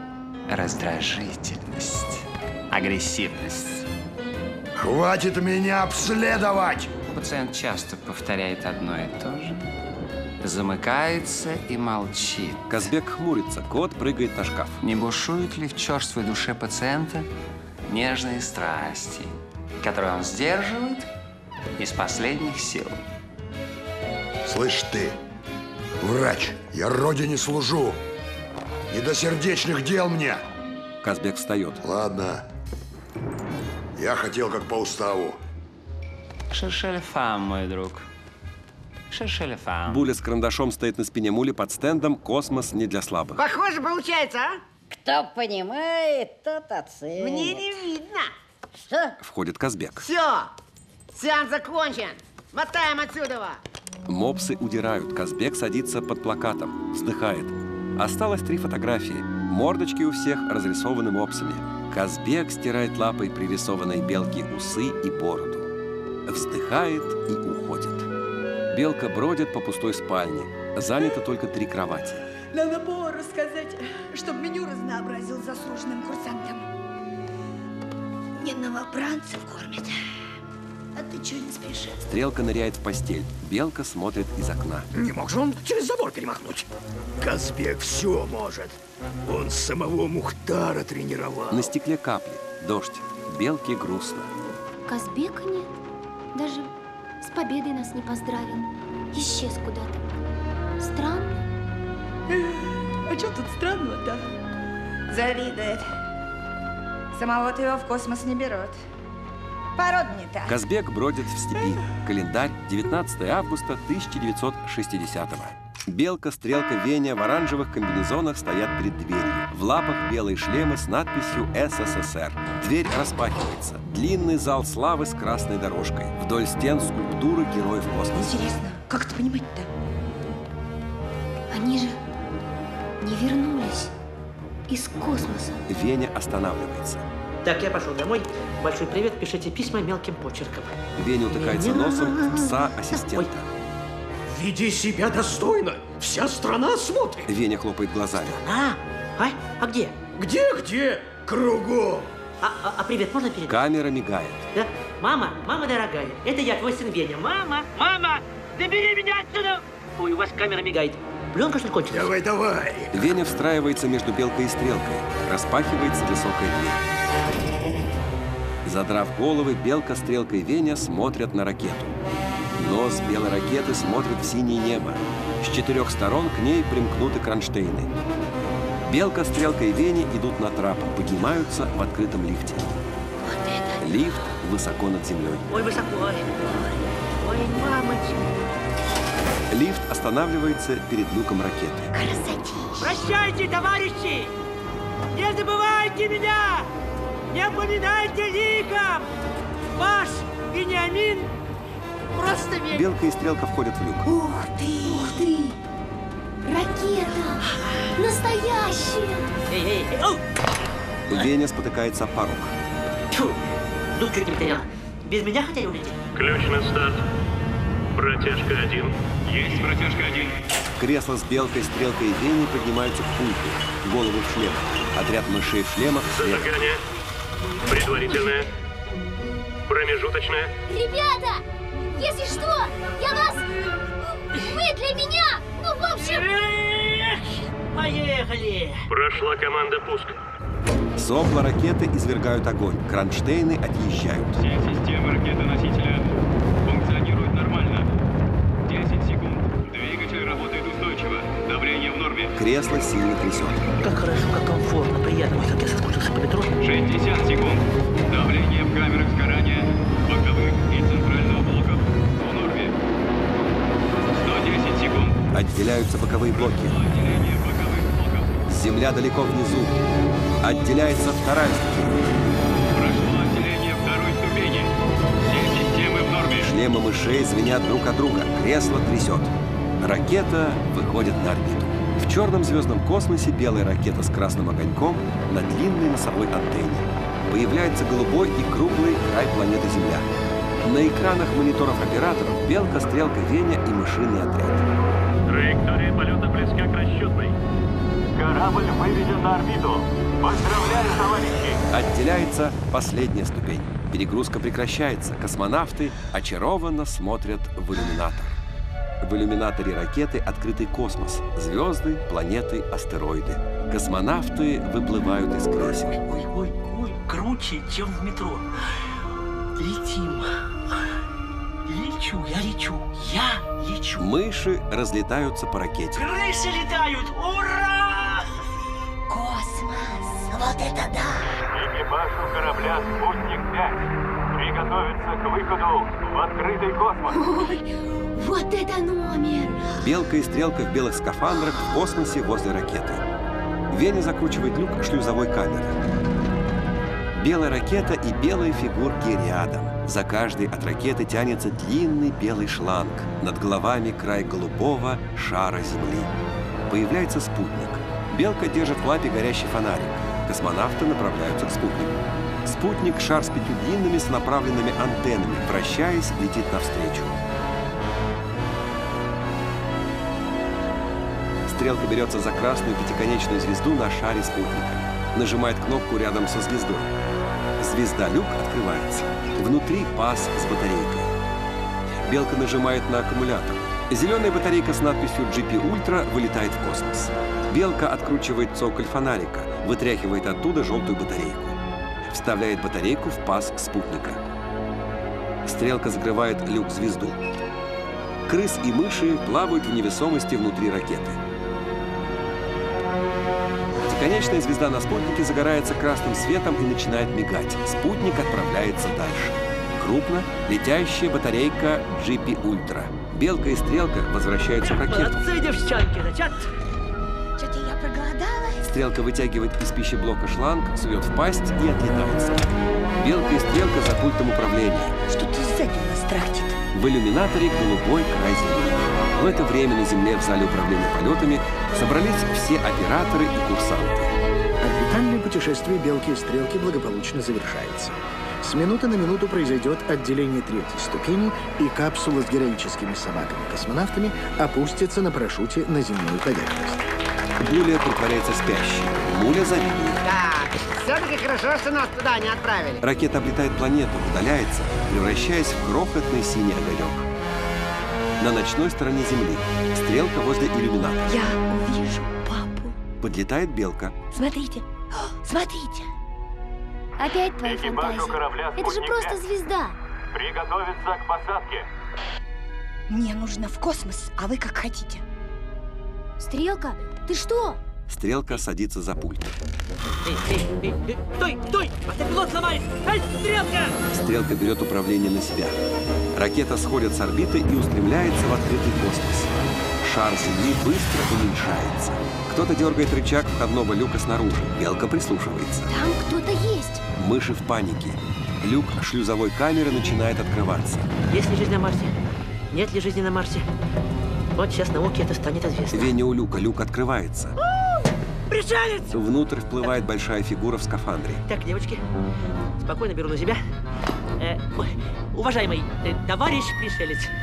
Раздражительность. Агрессивность. Хватит меня обследовать! Пациент часто повторяет одно и то же. Замыкается и молчит. Казбек хмурится. Кот прыгает на шкаф. Не бушуют ли в черствой душе пациента нежные страсти, которые он сдерживает из последних сил? Слышь ты, врач, я родине служу. Не до сердечных дел мне. Казбек встает. Ладно. Я хотел как по уставу. Шершелефам, мой друг. Шершелефам. Буля с карандашом стоит на спине мули под стендом «Космос не для слабых». Похоже, получается, а? Кто понимает, тот оценит. Мне не видно. Что? Входит Казбек. Все, сеанс закончен. Мотаем отсюда. Мопсы удирают. Казбек садится под плакатом. Вздыхает. Осталось три фотографии. Мордочки у всех разрисованы мопсами. Казбек стирает лапой пририсованной белки усы и бороду. Вздыхает и уходит. Белка бродит по пустой спальне. Занято только три кровати. Надо повару сказать, чтобы меню разнообразил заслуженным курсантам. Не новобранцев кормят. А ты что не спишь? Стрелка ныряет в постель. Белка смотрит из окна. Не мог же он через забор перемахнуть? Казбек все может. Он самого Мухтара тренировал. На стекле капли. Дождь. Белке грустно. Казбека нет. Даже с победой нас не поздравил. Исчез куда-то. Странно. А что тут странного-то? Завидует. Самого-то его в космос не берут. Порода не та. Казбек бродит в степи. Календарь девятнадцатое августа тысяча девятьсот шестидесятого. Белка, Стрелка, Веня в оранжевых комбинезонах стоят перед дверью. В лапах белые шлемы с надписью «СССР». Дверь распахивается. Длинный зал славы с красной дорожкой. Вдоль стен скульптуры героев космоса. Интересно, как это понимать-то? Они же не вернулись из космоса. Веня останавливается. Так, я пошел домой. Большой привет, пишите письма мелким почерком. Веня утыкается носом в пса ассистента. Веди себя достойно. Вся страна смотрит. Веня хлопает глазами. А, а, а где? Где-где? Кругом. А, а, а привет можно передать? Камера мигает. Да? Мама, мама дорогая, это я, твой сын Веня. Мама, мама, забери меня отсюда. Ой, у вас камера мигает. Пленка, что ли, кончилась? Давай, давай. Веня встраивается между Белкой и Стрелкой. Распахивается высокая дверь. Задрав головы, Белка, Стрелка и Веня смотрят на ракету. Нос белой ракеты смотрит в синее небо. С четырех сторон к ней примкнуты кронштейны. Белка, Стрелка и Веня идут на трап, поднимаются в открытом лифте. Вот это. Лифт высоко над землей. Ой, высоко. Ой, ой, мамочка. Лифт останавливается перед люком ракеты. Красотища. Прощайте, товарищи! Не забывайте меня! Не поминайте ликом! Ваш Вениамин просто ведь... Белка и Стрелка входят в люк. Ух ты! Ух ты! Ракета! Настоящая! Эй, эй, эй! Оу! Веня спотыкается о порог. Тьфу! Дух чуть не потерял. Без меня хотели улететь? Ключ на старт. Протяжка один. Есть протяжка один. Кресло с Белкой, Стрелкой и Веней поднимаются к пульту. Голову в шлемах. Отряд мышей в шлемах слева. Зажигание. Предварительное. Промежуточное. Ребята, если что, я вас... Вы для меня! Ну, в общем... Поехали! Прошла команда пуск. Сопла ракеты извергают огонь. Кронштейны отъезжают. Все системы ракеты-носителя функционируют нормально. десять секунд. Двигатель работает устойчиво. Давление в норме. Кресло сильно трясет. Как хорошо, как комфортно, приятно. Ой, как я соскучился по метро. шестьдесят секунд. Давление в камерах сгорания боковых и центрального блоков в норме. сто десять секунд. Отделяются боковые блоки. Земля далеко внизу. Отделяется вторая ступень. Прошло отделение второй ступени. Все системы в норме. Шлемы мышей звенят друг от друга. Кресло трясет. Ракета выходит на орбиту. В черном звездном космосе белая ракета с красным огоньком на длинной носовой антенне. Появляется голубой и круглый край планеты Земля. На экранах мониторов операторов Белка, Стрелка, Веня и мышиный отряд. Траектория полета близка к расчетной. Корабль выведен на орбиту. Поздравляю, товарищи! Отделяется последняя ступень. Перегрузка прекращается. Космонавты очарованно смотрят в иллюминатор. В иллюминаторе ракеты открытый космос. Звезды, планеты, астероиды. Космонавты выплывают из кресел. Ой, ой, ой, круче, чем в метро. Летим. Лечу, я лечу, я лечу. Мыши разлетаются по ракете. Крысы летают! Ура! Космос! Вот это да! Экипажу корабля «Спутник-пять» приготовиться к выходу в открытый космос. Ой, вот это номер! Белка и Стрелка в белых скафандрах в космосе возле ракеты. Веня закручивает люк шлюзовой камеры. Белая ракета и белые фигурки рядом. За каждой от ракеты тянется длинный белый шланг. Над головами край голубого шара Земли. Появляется спутник. Белка держит в лапе горящий фонарик. Космонавты направляются к спутнику. Спутник — шар с пятью длинными сонаправленными антеннами. Вращаясь, летит навстречу. Стрелка берется за красную пятиконечную звезду на шаре спутника. Нажимает кнопку рядом со звездой. Звезда-люк открывается. Внутри паз с батарейкой. Белка нажимает на аккумулятор. Зеленая батарейка с надписью джи пи Ultra вылетает в космос. Белка откручивает цоколь фонарика, вытряхивает оттуда желтую батарейку. Вставляет батарейку в паз спутника. Стрелка закрывает люк-звезду. Крыс и мыши плавают в невесомости внутри ракеты. Пятиконечная звезда на спутнике загорается красным светом и начинает мигать. Спутник отправляется дальше. Крупно летящая батарейка джи пи Ultra. Белка и Стрелка возвращаются в ракету. Молодцы, девчонки, зачат! Что-то я проголодалась. Стрелка вытягивает из пищеблока шланг, сует в пасть и отлетает. Белка и Стрелка за пультом управления. Что-то сзади нас трахтит. В иллюминаторе голубой край Земли. В это время на Земле в зале управления полетами собрались все операторы и курсанты. Орбитальное путешествие Белки и Стрелки благополучно завершается. С минуты на минуту произойдет отделение третьей ступени, и капсула с героическими собаками-космонавтами опустится на парашюте на земную поверхность. Буля притворяется спящей. Муля завидует. Так, все-таки хорошо, что нас туда не отправили. Ракета облетает планету, удаляется, превращаясь в крохотный синий огонек. На ночной стороне Земли. Стрелка возле иллюминатора. Я увижу папу. Подлетает Белка. Смотрите, смотрите. Опять твои Экипажу фантазии. корабля Это же просто «Спутник-пять» звезда. приготовиться к посадке. Мне нужно в космос, а вы как хотите. Стрелка, ты что? Стрелка садится за пульт. Эй, эй, эй, эй, стой, стой! Автопилот сломает! Эй, Стрелка! Стрелка берет управление на себя. Ракета сходит с орбиты и устремляется в открытый космос. Шар Земли быстро уменьшается. Кто-то дергает рычаг входного люка снаружи. Белка прислушивается. Там кто-то есть. Мыши в панике. Люк шлюзовой камеры начинает открываться. Есть ли жизнь на Марсе? Нет ли жизни на Марсе? Вот сейчас науке это станет известно. Веня у люка. Люк открывается. Пришелец! Внутрь вплывает большая фигура в скафандре. Так, девочки, спокойно беру на себя. Э, ой, уважаемый э, товарищ пришелец,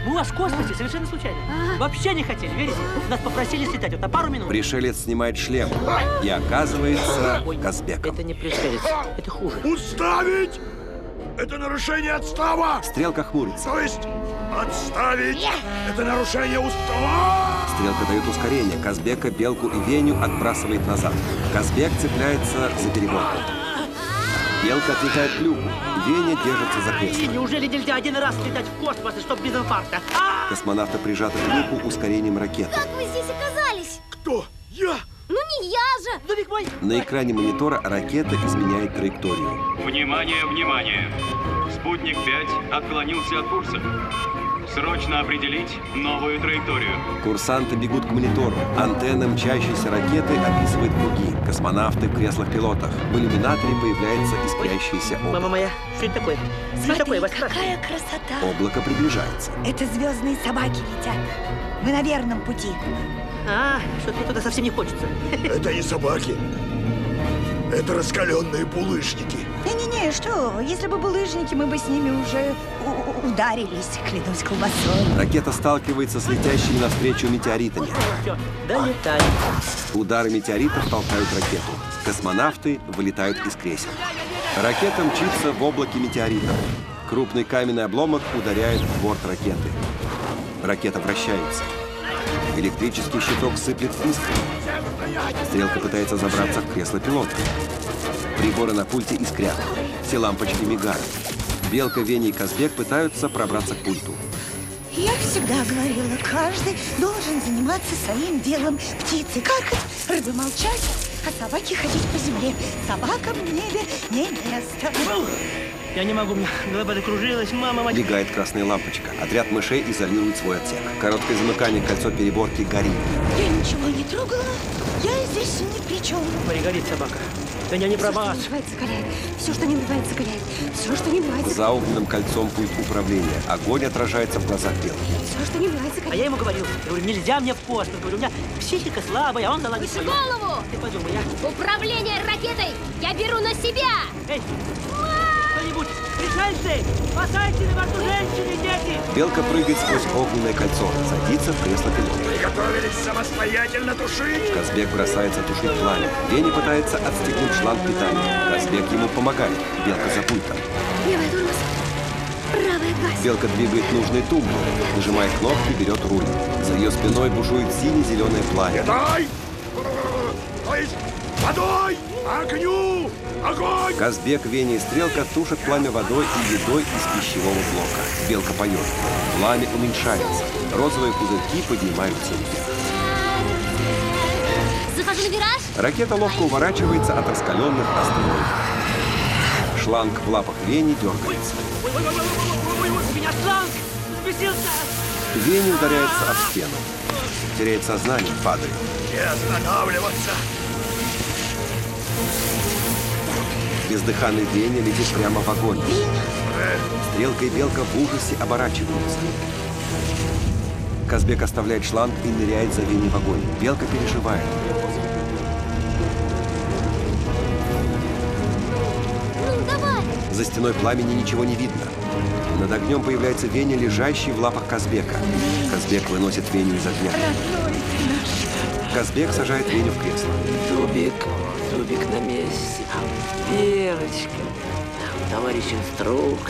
Мы у вас в космосе совершенно случайно. Вообще не хотели, верите? Нас попросили слетать вот на пару минут. Пришелец снимает шлем и оказывается Казбеком. Это не пришелец, это хуже. Уставить! Это нарушение отстава! Стрелка хмурится. То есть отставить! Это нарушение устава! Стрелка дает ускорение. Казбека, Белку и Веню отбрасывает назад. Казбек цепляется за переборку. Белка отлетает к люку. Веня держится за кресло. Неужели нельзя один раз летать в космос, и чтоб без инфаркта? Космонавты прижаты к люку ускорением ракеты. Как вы здесь оказались? Кто? Я? Ну не я же! Домик мой! На экране монитора ракета изменяет траекторию. Внимание, внимание! Спутник пять отклонился от курса. Срочно определить новую траекторию. Курсанты бегут к монитору. Антенна мчащейся ракеты описывает круги. Космонавты в креслах-пилотах. В иллюминаторе появляется искрящееся облако. Мама моя, что это такое? Что Смотри, такое? Вас какая красота! Облако приближается. Это звездные собаки летят. Мы на верном пути. А, что-то мне туда совсем не хочется. Это не собаки. Это раскаленные булыжники. Не-не-не, что? Если бы булыжники, мы бы с ними уже ударились, клянусь колбасой. Ракета сталкивается с летящими навстречу метеоритами. Все, долетаем. Удары метеоритов толкают ракету. Космонавты вылетают из кресел. Ракета мчится в облаке метеоритов. Крупный каменный обломок ударяет в борт ракеты. Ракета вращается. Электрический щиток сыплет искры. Стрелка пытается забраться в кресло пилота. Приборы на пульте искрят. Все лампочки мигают. Белка, Веня и Казбек пытаются пробраться к пульту. Я всегда говорила, каждый должен заниматься своим делом. Птицы каркать, рыбы молчать, а собаки ходить по земле. Собакам в небе не место. Я не могу, мне голова закружилась, мама, мать. Мигает красная лампочка. Отряд мышей изолирует свой отсек. Короткое замыкание, кольцо переборки горит. Я ничего не трогала. Я здесь ни при чем. Смотри, горит собака. Да не, не про вас. Все, что не называется, горяет. Все, что не называется, За огненным кольцом пульт управления. Огонь отражается в глазах Белки. Все, что не называется, горяет. А я ему говорил, я говорю, нельзя мне в космос. Говорю, у меня психика слабая, а он наладит Выше свою. голову! Ты подумай, я... Управление ракетой я беру на себя! Эй, кто-нибудь, пришельцы, спасайте на борту женщины, дети! Белка прыгает сквозь огненное кольцо, садится в кресло пилота. Приготовились самостоятельно тушить? Казбек бросается тушить пламя. Веня пытается отстегнуть шланг питания. Казбек ему помогает. Белка за пультом. Левая тормоз, правая газ. Белка двигает нужной тумбу, нажимает кнопки, берет руль. За ее спиной бушует сине-зеленое пламя. Дай! То есть водой! Огню! Огонь! Казбек, Веня и Стрелка тушат пламя водой и едой из пищевого блока. Белка поет. Пламя уменьшается. Розовые пузырьки поднимаются вверх. Захожу на вираж. Ракета ловко уворачивается от раскаленных астероидов. Шланг в лапах Вени дергается. Ой-ой-ой, у меня шланг спустился. Веня ударяется об стену. Теряет сознание, падает. Не останавливаться! Бездыханный Веня летит прямо в огонь. Стрелка и Белка в ужасе оборачиваются. Казбек оставляет шланг и ныряет за Веней в огонь. Белка переживает. Ну, давай. За стеной пламени ничего не видно. Над огнем появляется Веня, лежащий в лапах Казбека. Казбек выносит Веню из огня. Казбек сажает Веню в кресло. Зубик, Зубик на месте. Белочка, товарищ инструктор.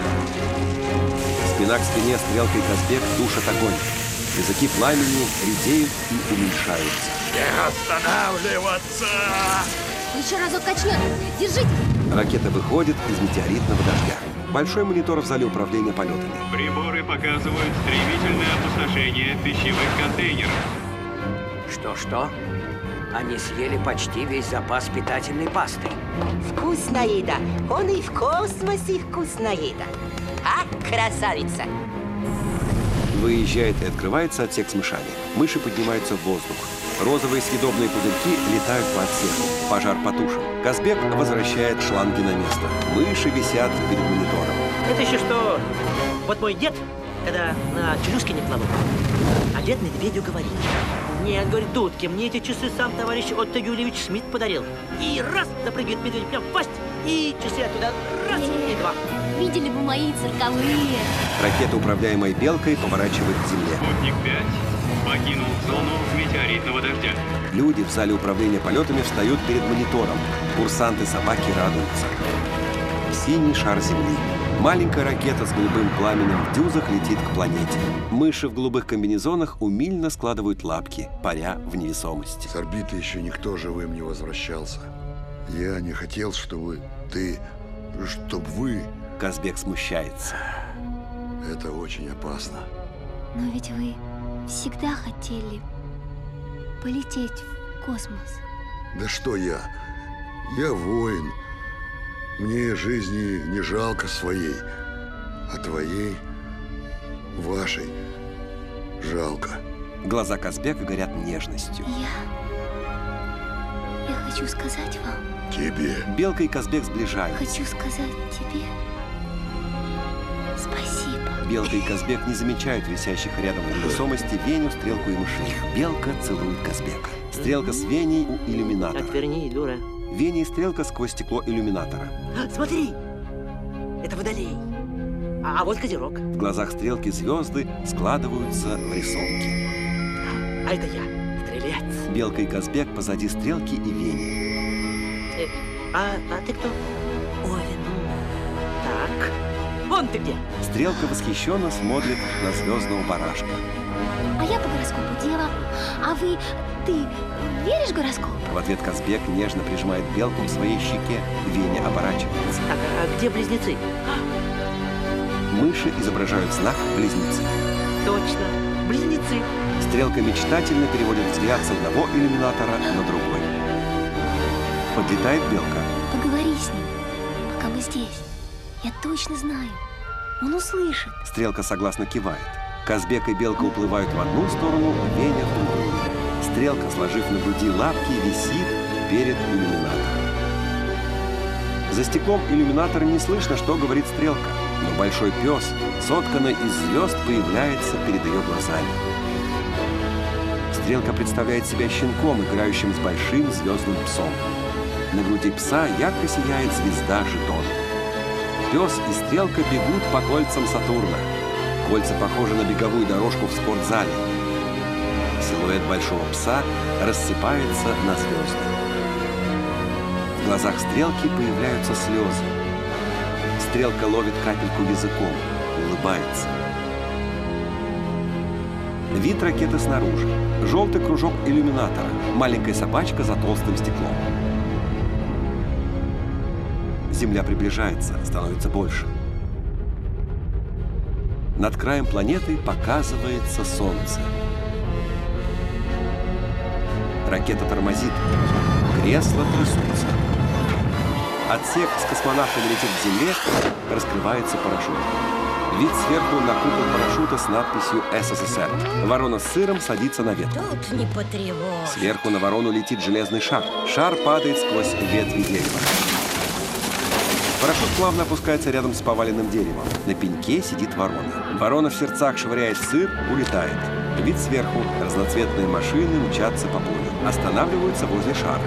Спина к спине, Стрелка и Казбек тушат огонь. Языки пламени редеют и уменьшаются. Не останавливаться! Еще разок качнет. Держите. Ракета выходит из метеоритного дождя. Большой монитор в зале управления полетами. Приборы показывают стремительное опустошение пищевых контейнеров. Что-что? Они съели почти весь запас питательной пасты. Вкусная еда. Он и в космосе вкусная еда. А, красавица? Выезжает и открывается отсек с мышами. Мыши поднимаются в воздух. Розовые съедобные пузырьки летают по отсеку. Пожар потушен. Казбек возвращает шланги на место. Мыши висят перед монитором. Это еще что? Вот мой дед, когда на челюске не плавал, а дед медведю говорит: нет, говорит, дудки, мне эти часы сам товарищ Отто Юльевич Шмидт подарил. И раз запрыгивает медведь прям в пасть И часы оттуда. Раз, и два. Видели бы мои цирковые. Ракета, управляемая белкой, поворачивает к земле. Спутник пять покинул зону метеоритного дождя. Люди в зале управления полетами встают перед монитором. Курсанты-собаки радуются. Синий шар Земли. Маленькая ракета с голубым пламенем в дюзах летит к планете. Мыши в голубых комбинезонах умильно складывают лапки, паря в невесомости. С орбиты еще никто живым не возвращался. Я не хотел, чтобы ты... чтобы вы... Казбек смущается. Это очень опасно. Но ведь вы всегда хотели полететь в космос. Да что я? Я воин. Мне жизни не жалко своей, а твоей, вашей, жалко. Глаза Казбека горят нежностью. Я... Я хочу сказать вам... Тебе. Белка и Казбек сближаются. Хочу сказать тебе... Спасибо. Белка и Казбек не замечают висящих рядом в невесомости Веню, Стрелку и Мышей. Белка целует Казбека. Стрелка с Веней у иллюминатора. Отверни, дура. Веня и Стрелка сквозь стекло иллюминатора. Смотри! Это водолей. А, а вот козерог. В глазах Стрелки звезды складываются в рисунки. А это я, стрелец. Белка и Казбек позади Стрелки и Вени. Э, а, а ты кто? Овен. Так. Вон ты где? Стрелка восхищенно смотрит на звездного барашка. А я по гороскопу дева. А вы... Ты веришь в гороскоп? В ответ Казбек нежно прижимает белку к своей щеке. Веня оборачивается. Так, а где близнецы? Мыши изображают знак близнецы. Точно, близнецы. Стрелка мечтательно переводит взгляд с одного иллюминатора на другой. Подлетает белка. Поговори с ним, пока мы здесь. Я точно знаю. Он услышит. Стрелка согласно кивает. Казбек и белка уплывают в одну сторону, Веня в другую. Стрелка, сложив на груди лапки, висит перед иллюминатором. За стеклом иллюминатора не слышно, что говорит Стрелка, но большой пес, сотканный из звезд, появляется перед ее глазами. Стрелка представляет себя щенком, играющим с большим звездным псом. На груди пса ярко сияет звезда жетон. Пес и Стрелка бегут по кольцам Сатурна. Кольца похожи на беговую дорожку в спортзале. Силуэт большого пса рассыпается на звезды. В глазах Стрелки появляются слезы. Стрелка ловит капельку языком, улыбается. Вид ракеты снаружи. Желтый кружок иллюминатора. Маленькая собачка за толстым стеклом. Земля приближается, становится больше. Над краем планеты показывается Солнце. Ракета тормозит. Кресла трясутся. Отсек с космонавтами летит к земле, раскрывается парашют. Вид сверху на купол парашюта с надписью эс эс эс эр. Ворона с сыром садится на ветку. Тут не потревожь. Сверху на ворону летит железный шар. Шар падает сквозь ветви дерева. Парашют плавно опускается рядом с поваленным деревом. На пеньке сидит ворона. Ворона в сердцах швыряет сыр, улетает. Вид сверху. Разноцветные машины мчатся по полю. Останавливаются возле шара.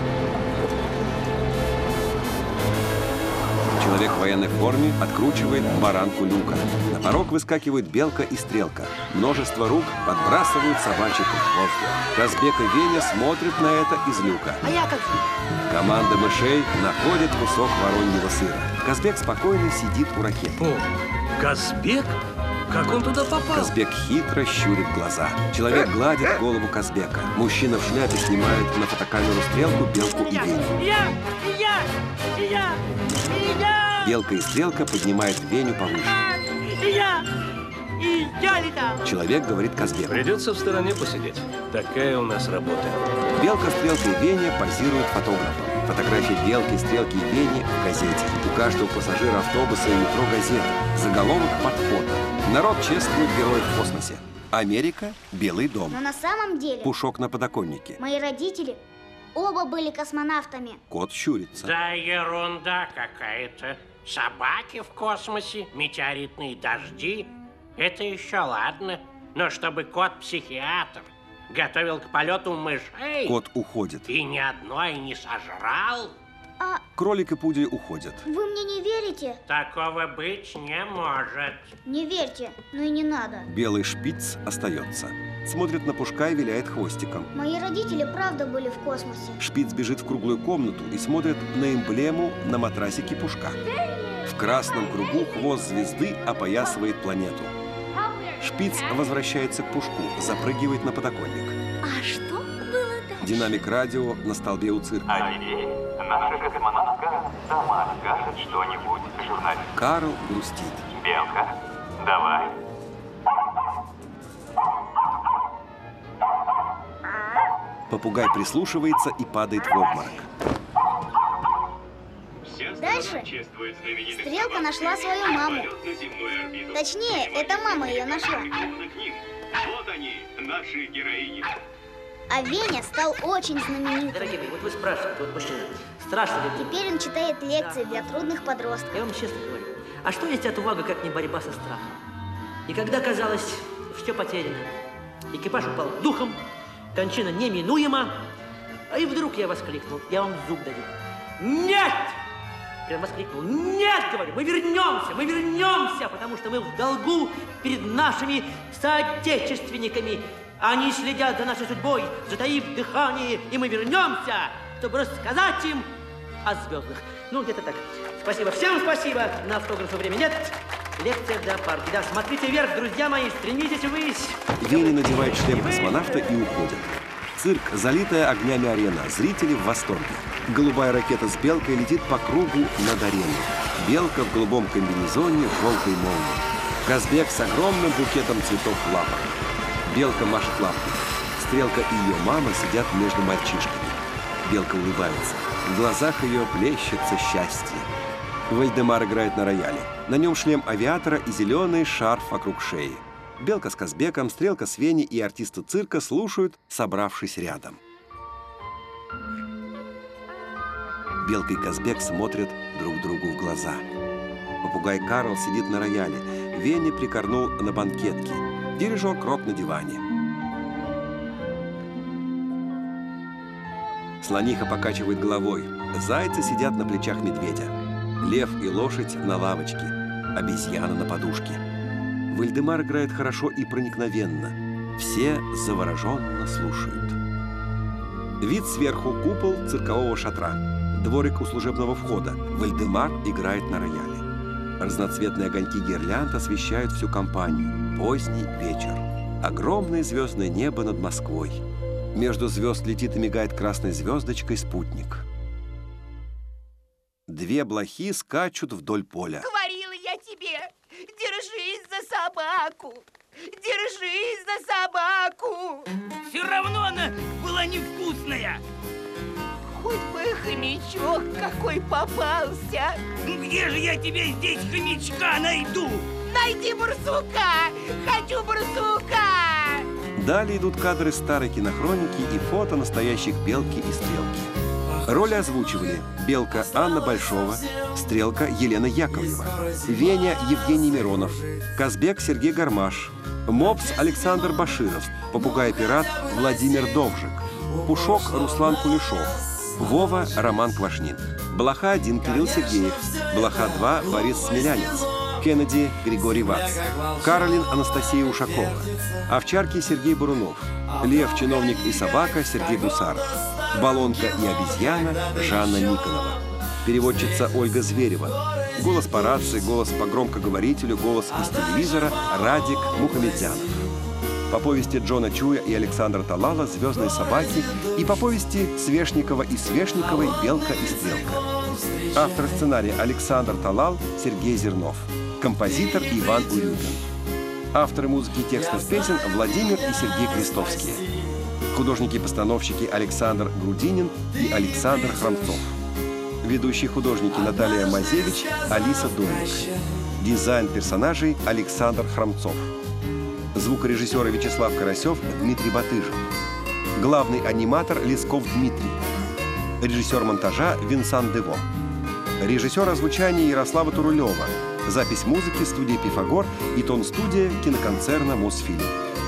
Человек в военной форме откручивает баранку люка. На порог выскакивают белка и Стрелка. Множество рук подбрасывают собачек в воздух. Казбек и Веня смотрят на это из люка. А я как же? Команда мышей находит кусок вороньего сыра. Казбек спокойно сидит у ракеты. О, Казбек? Как он туда попал? Казбек хитро щурит глаза. Человек гладит голову Казбека. Мужчина в шляпе снимает на фотокамеру Стрелку, белку и Веню. Я! Я! Я! Я! Белка и Стрелка поднимают Веню повыше. Я! И я летал! Человек говорит Казбеку. Придется в стороне посидеть. Такая у нас работа. Белка, Стрелка и Веня позируют фотографом. Фотографии Белки, Стрелки и Вени в газете. У каждого пассажира автобуса и метро газета. Заголовок под фото. Народ чествует героев в космосе. Америка – Белый дом. Но на самом деле Пушок на подоконнике. мои родители оба были космонавтами. Кот щурится. Да ерунда какая-то. Собаки в космосе, метеоритные дожди. Это еще ладно. Но чтобы кот-психиатр готовил к полету мышей... Кот уходит. И ни одной не сожрал? А Кролик и пудель уходят. вы мне не верите? Такого быть не может. Не верьте, но и не надо. Белый шпиц остается. Смотрит на Пушка и виляет хвостиком. Мои родители правда были в космосе. Шпиц бежит в круглую комнату и смотрит на эмблему на матрасике Пушка. В красном кругу хвост звезды опоясывает планету. Шпиц возвращается к Пушку, запрыгивает на подоконник. А что было дальше? Динамик радио на столбе у цирка. А теперь наша космонавтка сама скажет что-нибудь журналисту. Карл грустит. Белка, давай. Попугай прислушивается и падает в обморок. Дальше Стрелка нашла свою маму. Точнее, это мама ее нашла. Вот они, наши героини. А Веня стал очень знаменитым. Дорогие мои, вот вы спрашиваете, вот мужчина, страшно ли мне? Теперь он читает лекции для трудных подростков. Я вам честно говорю, а что есть отвага, как не борьба со страхом? И когда казалось, все потеряно, экипаж упал духом, кончина неминуема, а и вдруг я воскликнул, я вам зуб даю. Нет! Прям воскликнул. Нет, говорю, мы вернемся, мы вернемся, потому что мы в долгу перед нашими соотечественниками. Они следят за нашей судьбой, затаив дыхание, и мы вернемся, чтобы рассказать им о звездах. Ну, где-то так. Спасибо, всем спасибо. На автографы время нет. Лекция для парки. Да, смотрите вверх, друзья мои, стремитесь ввысь. Веня надевает шлем космонавта и уходит. Цирк, залитая огнями арена. Зрители в восторге. Голубая ракета с белкой летит по кругу над ареной. Белка в голубом комбинезоне, желтой молнии. Казбек с огромным букетом цветов в лапах. Белка машет лапкой. Стрелка и ее мама сидят между мальчишками. Белка улыбается. В глазах ее плещется счастье. Вальдемар играет на рояле. На нем шлем авиатора и зеленый шарф вокруг шеи. Белка с Казбеком, Стрелка с Веней и артисты цирка слушают, собравшись рядом. Белка и Казбек смотрят друг другу в глаза. Попугай Карл сидит на рояле. Веня прикорнул на банкетке. Дирижер Крок на диване. Слониха покачивает головой. Зайцы сидят на плечах медведя. Лев и лошадь на лавочке. Обезьяна на подушке. Вальдемар играет хорошо и проникновенно. Все завороженно слушают. Вид сверху — купол циркового шатра. Дворик у служебного входа. Вальдемар играет на рояле. Разноцветные огоньки гирлянд освещают всю компанию. Поздний вечер. Огромное звездное небо над Москвой. Между звезд летит и мигает красной звездочкой спутник. Две блохи скачут вдоль поля. Говорила я тебе, держись за собаку, держись за собаку. Все равно она была невкусная. Хоть бы хомячок какой попался. Где же я тебе здесь хомячка найду? Найди барсука! Хочу барсука! Далее идут кадры старой кинохроники и фото настоящих Белки и Стрелки. Роли озвучивали Белка Анна Большова, Стрелка Елена Яковлева, Веня Евгений Миронов, Казбек Сергей Гармаш, Мопс Александр Баширов, Попугай-пират Владимир Довжик, Пушок Руслан Кулешов, Вова Роман Квашнин, Блоха один Кирилл Сергеев, Блоха два Борис Смелянец, Кеннеди Григорий Вац, Каролин Анастасия Ушакова, Овчарки Сергей Бурунов, Лев, чиновник и собака Сергей Гусаров, Баллонка и обезьяна Жанна Никонова, переводчица Ольга Зверева, голос по рации, голос по громкоговорителю, голос из телевизора Радик Мухамедзянов. По повести Джона Чуя и Александра Талала «Звездные собаки» и по повести Свешникова и Свешниковой «Белка и Стрелка». Автор сценария Александр Талал, Сергей Зернов. Композитор Иван Урюпин. Авторы музыки и текстов песен Владимир и Сергей Крестовские. Художники-постановщики Александр Грудинин и Александр Хромцов. Ведущие художники Наталья Мазевич, Алиса Дольник. Дизайн персонажей Александр Хромцов. Звукорежиссеры Вячеслав Карасев, Дмитрий Батыжев. Главный аниматор Лесков Дмитрий. Режиссер монтажа Винсан Дево. Режиссер озвучания Ярослава Турулева. Запись музыки студии «Пифагор» и тон-студия киноконцерна «Мосфильм».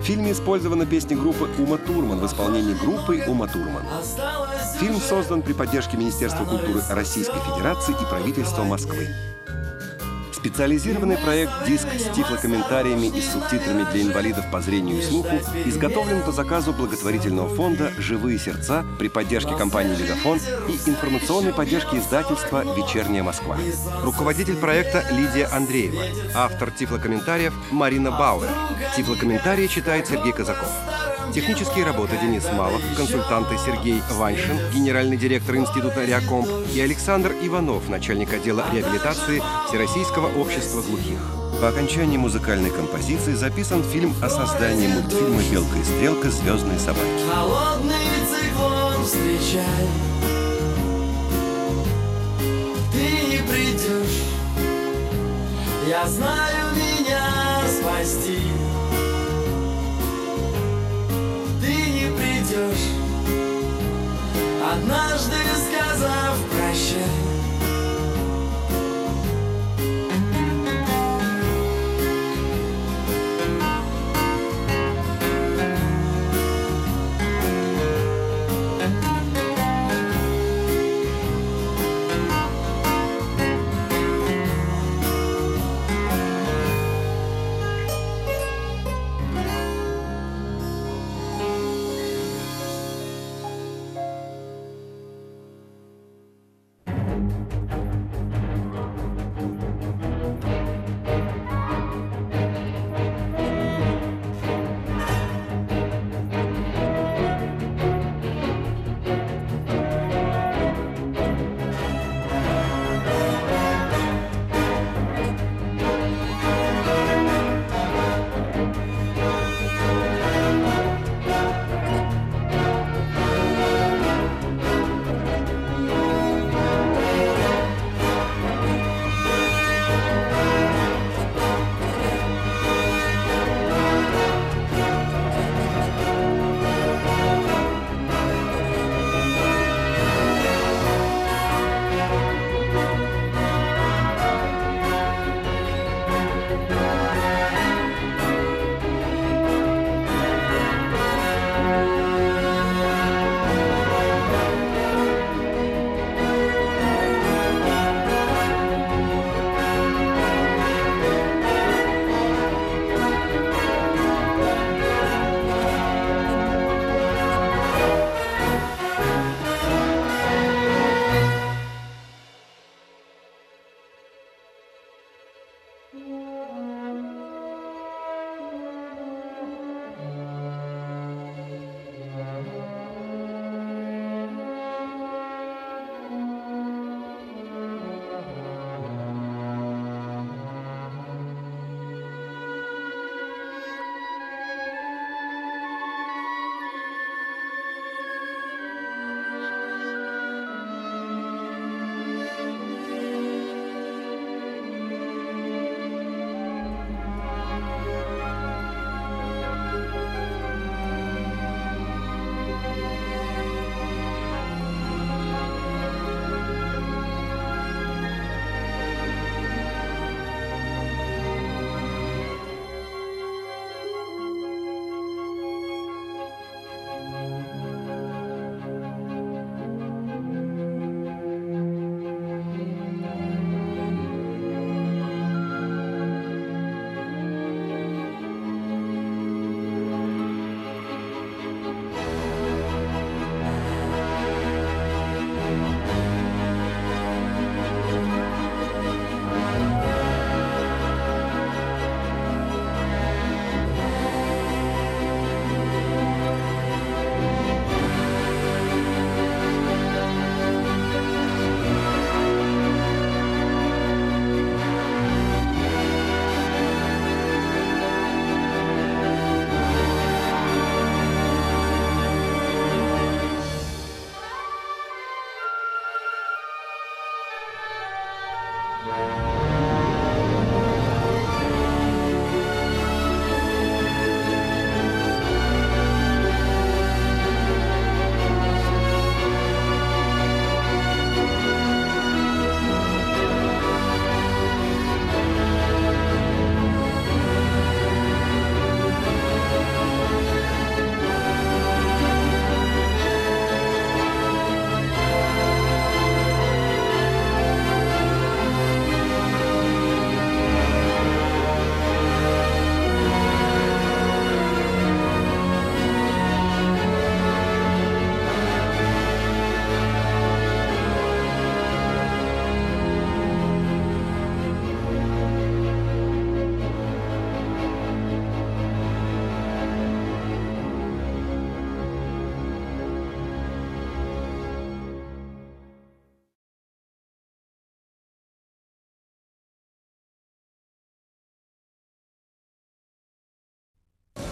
фильме использована песня группы Ума Турман в исполнении группы Ума Турман. Фильм создан при поддержке Министерства культуры Российской Федерации и правительства Москвы. Специализированный проект «Диск» с тифлокомментариями и с субтитрами для инвалидов по зрению и слуху изготовлен по заказу благотворительного фонда «Живые сердца» при поддержке компании «Мегафон» и информационной поддержки издательства «Вечерняя Москва». Руководитель проекта Лидия Андреева. Автор тифлокомментариев Марина Бауэр. Тифлокомментарии читает Сергей Казаков. Технические работы Денис Малов, консультанты Сергей Ваньшин, генеральный директор Института Реакомп, и Александр Иванов, начальник отдела реабилитации Всероссийского общества глухих. По окончании музыкальной композиции записан фильм о создании мультфильма «Белка и стрелка. Звездные собаки». Холодный циклон встречай, ты не придешь, я знаю, меня спасти. Ты не придешь, однажды сказав прощай.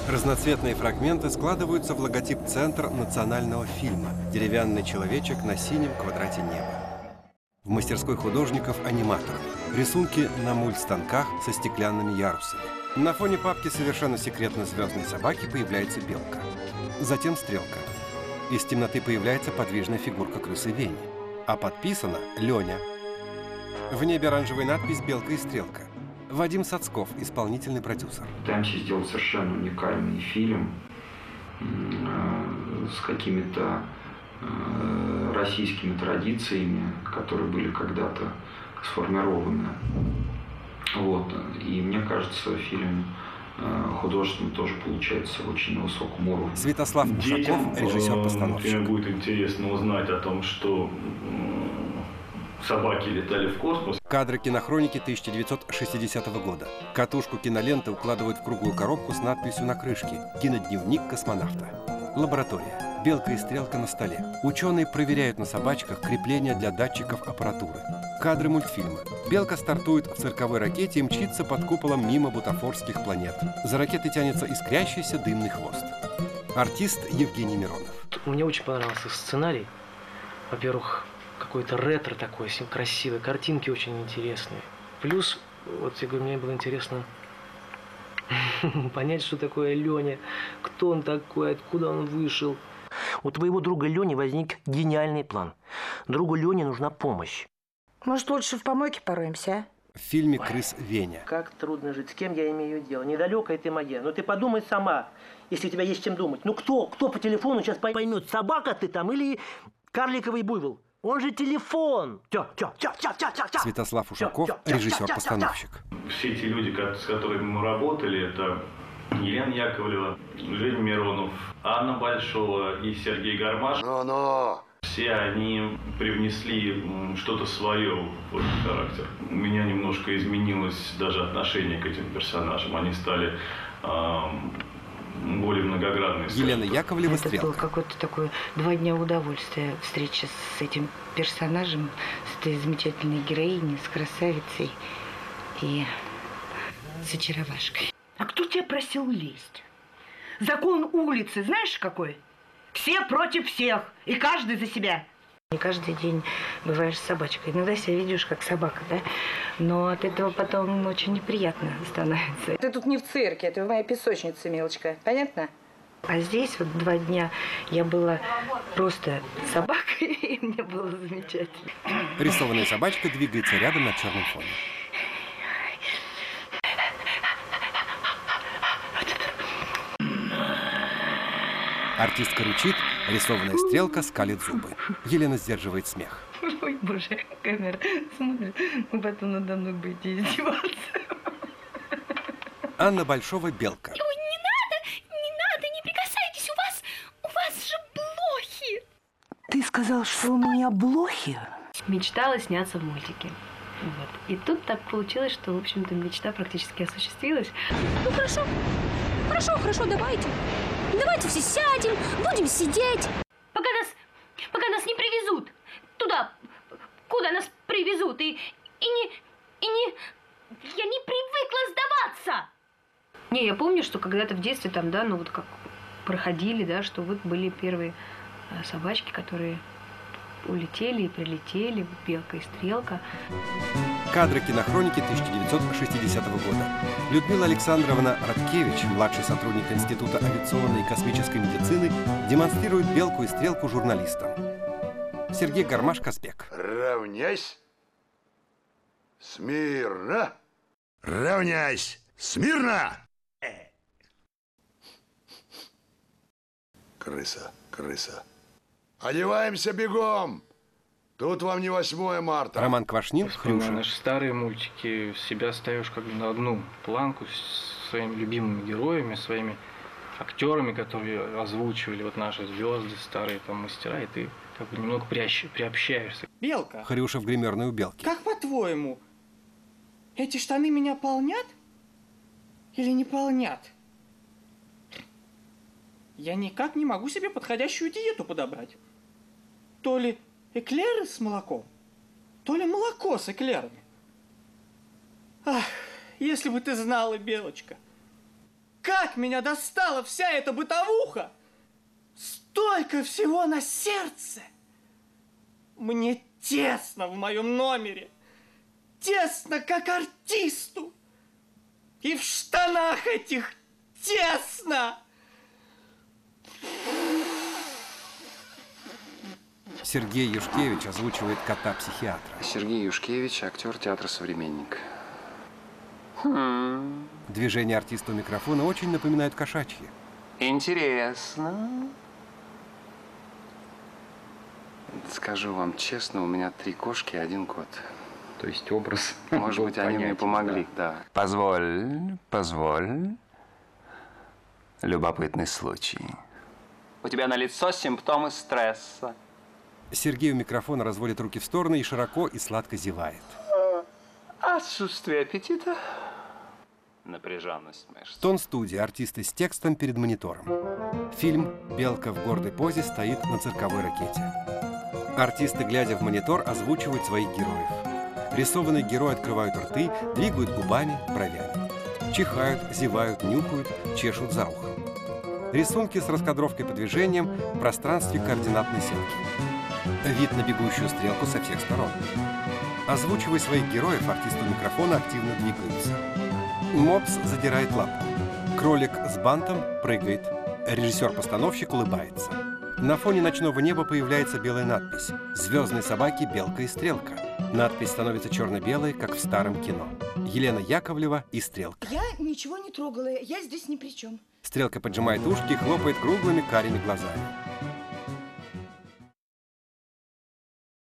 Разноцветные фрагменты складываются в логотип «Центр национального фильма» – деревянный человечек на синем квадрате неба. В мастерской художников-аниматоров рисунки на мультстанках со стеклянными ярусами. На фоне папки совершенно секретной звездной собаки появляется белка. Затем стрелка. Из темноты появляется подвижная фигурка крысы Вени. А подписано «Леня». В небе оранжевая надпись «Белка и стрелка». Вадим Сацков, исполнительный продюсер. Пытаемся сделать совершенно уникальный фильм э, с какими-то э, российскими традициями, которые были когда-то сформированы. Вот. И мне кажется, фильм э, художественно тоже получается очень на высоком уровне. Святослав Ушаков, режиссер-постановщик. Мне будет интересно узнать о том, что собаки летали в космос. Кадры кинохроники тысяча девятьсот шестидесятого года. Катушку киноленты укладывают в круглую коробку с надписью на крышке «Кинодневник космонавта». Лаборатория. Белка и стрелка на столе. Ученые проверяют на собачках крепления для датчиков аппаратуры. Кадры мультфильма. Белка стартует в цирковой ракете и мчится под куполом мимо бутафорских планет. За ракетой тянется искрящийся дымный хвост. Артист Евгений Миронов. Мне очень понравился сценарий. Во-первых, какой-то ретро такой, красивый, картинки очень интересные. Плюс, вот я говорю, мне было интересно понять, что такое Леня, кто он такой, откуда он вышел. У твоего друга Лени возник гениальный план. Другу Лене нужна помощь. Может, лучше в помойке пороемся, а? В фильме «Крыс Веня». Как трудно жить, с кем я имею дело. Недалекая ты моя. Но ты подумай сама, если у тебя есть чем думать. Ну кто, кто по телефону сейчас поймет, собака ты там или карликовый буйвол? Он же телефон. Тя, тя, тя, тя, тя, тя, тя. Святослав Ушаков, режиссер-постановщик. Все эти люди, с которыми мы работали, это Елена Яковлева, Женя Миронов, Анна Большова и Сергей Гармаш. Но-но! Все они привнесли что-то свое в этот характер. У меня немножко изменилось даже отношение к этим персонажам. Они стали э, более многогранные. Елена Яковлева, Это было какое-то такое два дня удовольствия. Встреча с этим персонажем, с этой замечательной героиней, с красавицей и с очаровашкой. А кто тебя просил лезть? Закон улицы знаешь какой? Все против всех, и каждый за себя. Не каждый день бываешь с собачкой. Иногда себя ведешь как собака, да? Но от этого потом очень неприятно становится. Ты тут не в цирке, ты в моей песочнице, милочка. Понятно? А здесь вот два дня я была просто собакой, и мне было замечательно. Рисованная собачка двигается рядом на черном фоне. Артистка рычит, рисованная стрелка скалит зубы. Елена сдерживает смех. Ой, боже, камера смотрит, вы потом надо мной будете издеваться. Анна Большова, Белка. Ой, не надо, не надо, не прикасайтесь, у вас, у вас же блохи. Ты сказал, что у меня блохи? Мечтала сняться в мультике. Вот. И тут так получилось, что, в общем-то, мечта практически осуществилась. Ну хорошо, хорошо, хорошо, давайте. Давайте все сядем, будем сидеть. Пока нас, пока нас не привезут туда, куда нас привезут. И, и не, и не, я не привыкла сдаваться. Не, я помню, что когда-то в детстве там, да, ну вот как проходили, да, что вот были первые собачки, которые улетели и прилетели, Белка и Стрелка. Кадры кинохроники тысяча девятьсот шестидесятого года. Людмила Александровна Радкевич, младший сотрудник Института авиационной и космической медицины, демонстрирует Белку и Стрелку журналистам. Сергей Гармаш-Казбек. Равняйсь. Смирно. Равняйсь. Смирно. Крыса, крыса. Одеваемся бегом. Тут вам не восьмое марта. Роман Квашнин, Хрюша. Наши старые мультики, себя ставишь как бы на одну планку с своими любимыми героями, своими актерами, которые озвучивали вот наши звезды, старые там мастера, и ты как бы немного приощ... приобщаешься. Белка. Хрюша в гримерной у Белки. Как по-твоему, эти штаны меня полнят или не полнят? Я никак не могу себе подходящую диету подобрать. То ли эклеры с молоком, то ли молоко с эклерами. Ах, если бы ты знала, Белочка, как меня достала вся эта бытовуха! Столько всего на сердце! Мне тесно в моем номере. Тесно, как артисту. И в штанах этих тесно. Сергей Юшкевич озвучивает кота-психиатра. Сергей Юшкевич, актер театра «Современник». Движения артиста у микрофона очень напоминают кошачьи. Интересно. Скажу вам честно, у меня три кошки и один кот. То есть образ. Может быть, они мне помогли, да. Позволь, позволь. Любопытный случай. У тебя налицо симптомы стресса. Сергей у микрофона разводит руки в стороны и широко и сладко зевает. Отсутствие аппетита. Напряженность мышц. Тон студии. Артисты с текстом перед монитором. Фильм «Белка в гордой позе стоит на цирковой ракете». Артисты, глядя в монитор, озвучивают своих героев. Рисованные герои открывают рты, двигают губами, бровями. Чихают, зевают, нюхают, чешут за ухом. Рисунки с раскадровкой по движениям в пространстве координатной сетки. Вид на бегущую стрелку со всех сторон. Озвучивая своих героев, артисты у микрофона активно двигаются. Мопс задирает лапку. Кролик с бантом прыгает. Режиссер-постановщик улыбается. На фоне ночного неба появляется белая надпись «Звездные собаки, белка и стрелка». Надпись становится черно-белой, как в старом кино. Елена Яковлева и Стрелка. Я ничего не трогала, я здесь ни при чем. Стрелка поджимает ушки и хлопает круглыми карими глазами.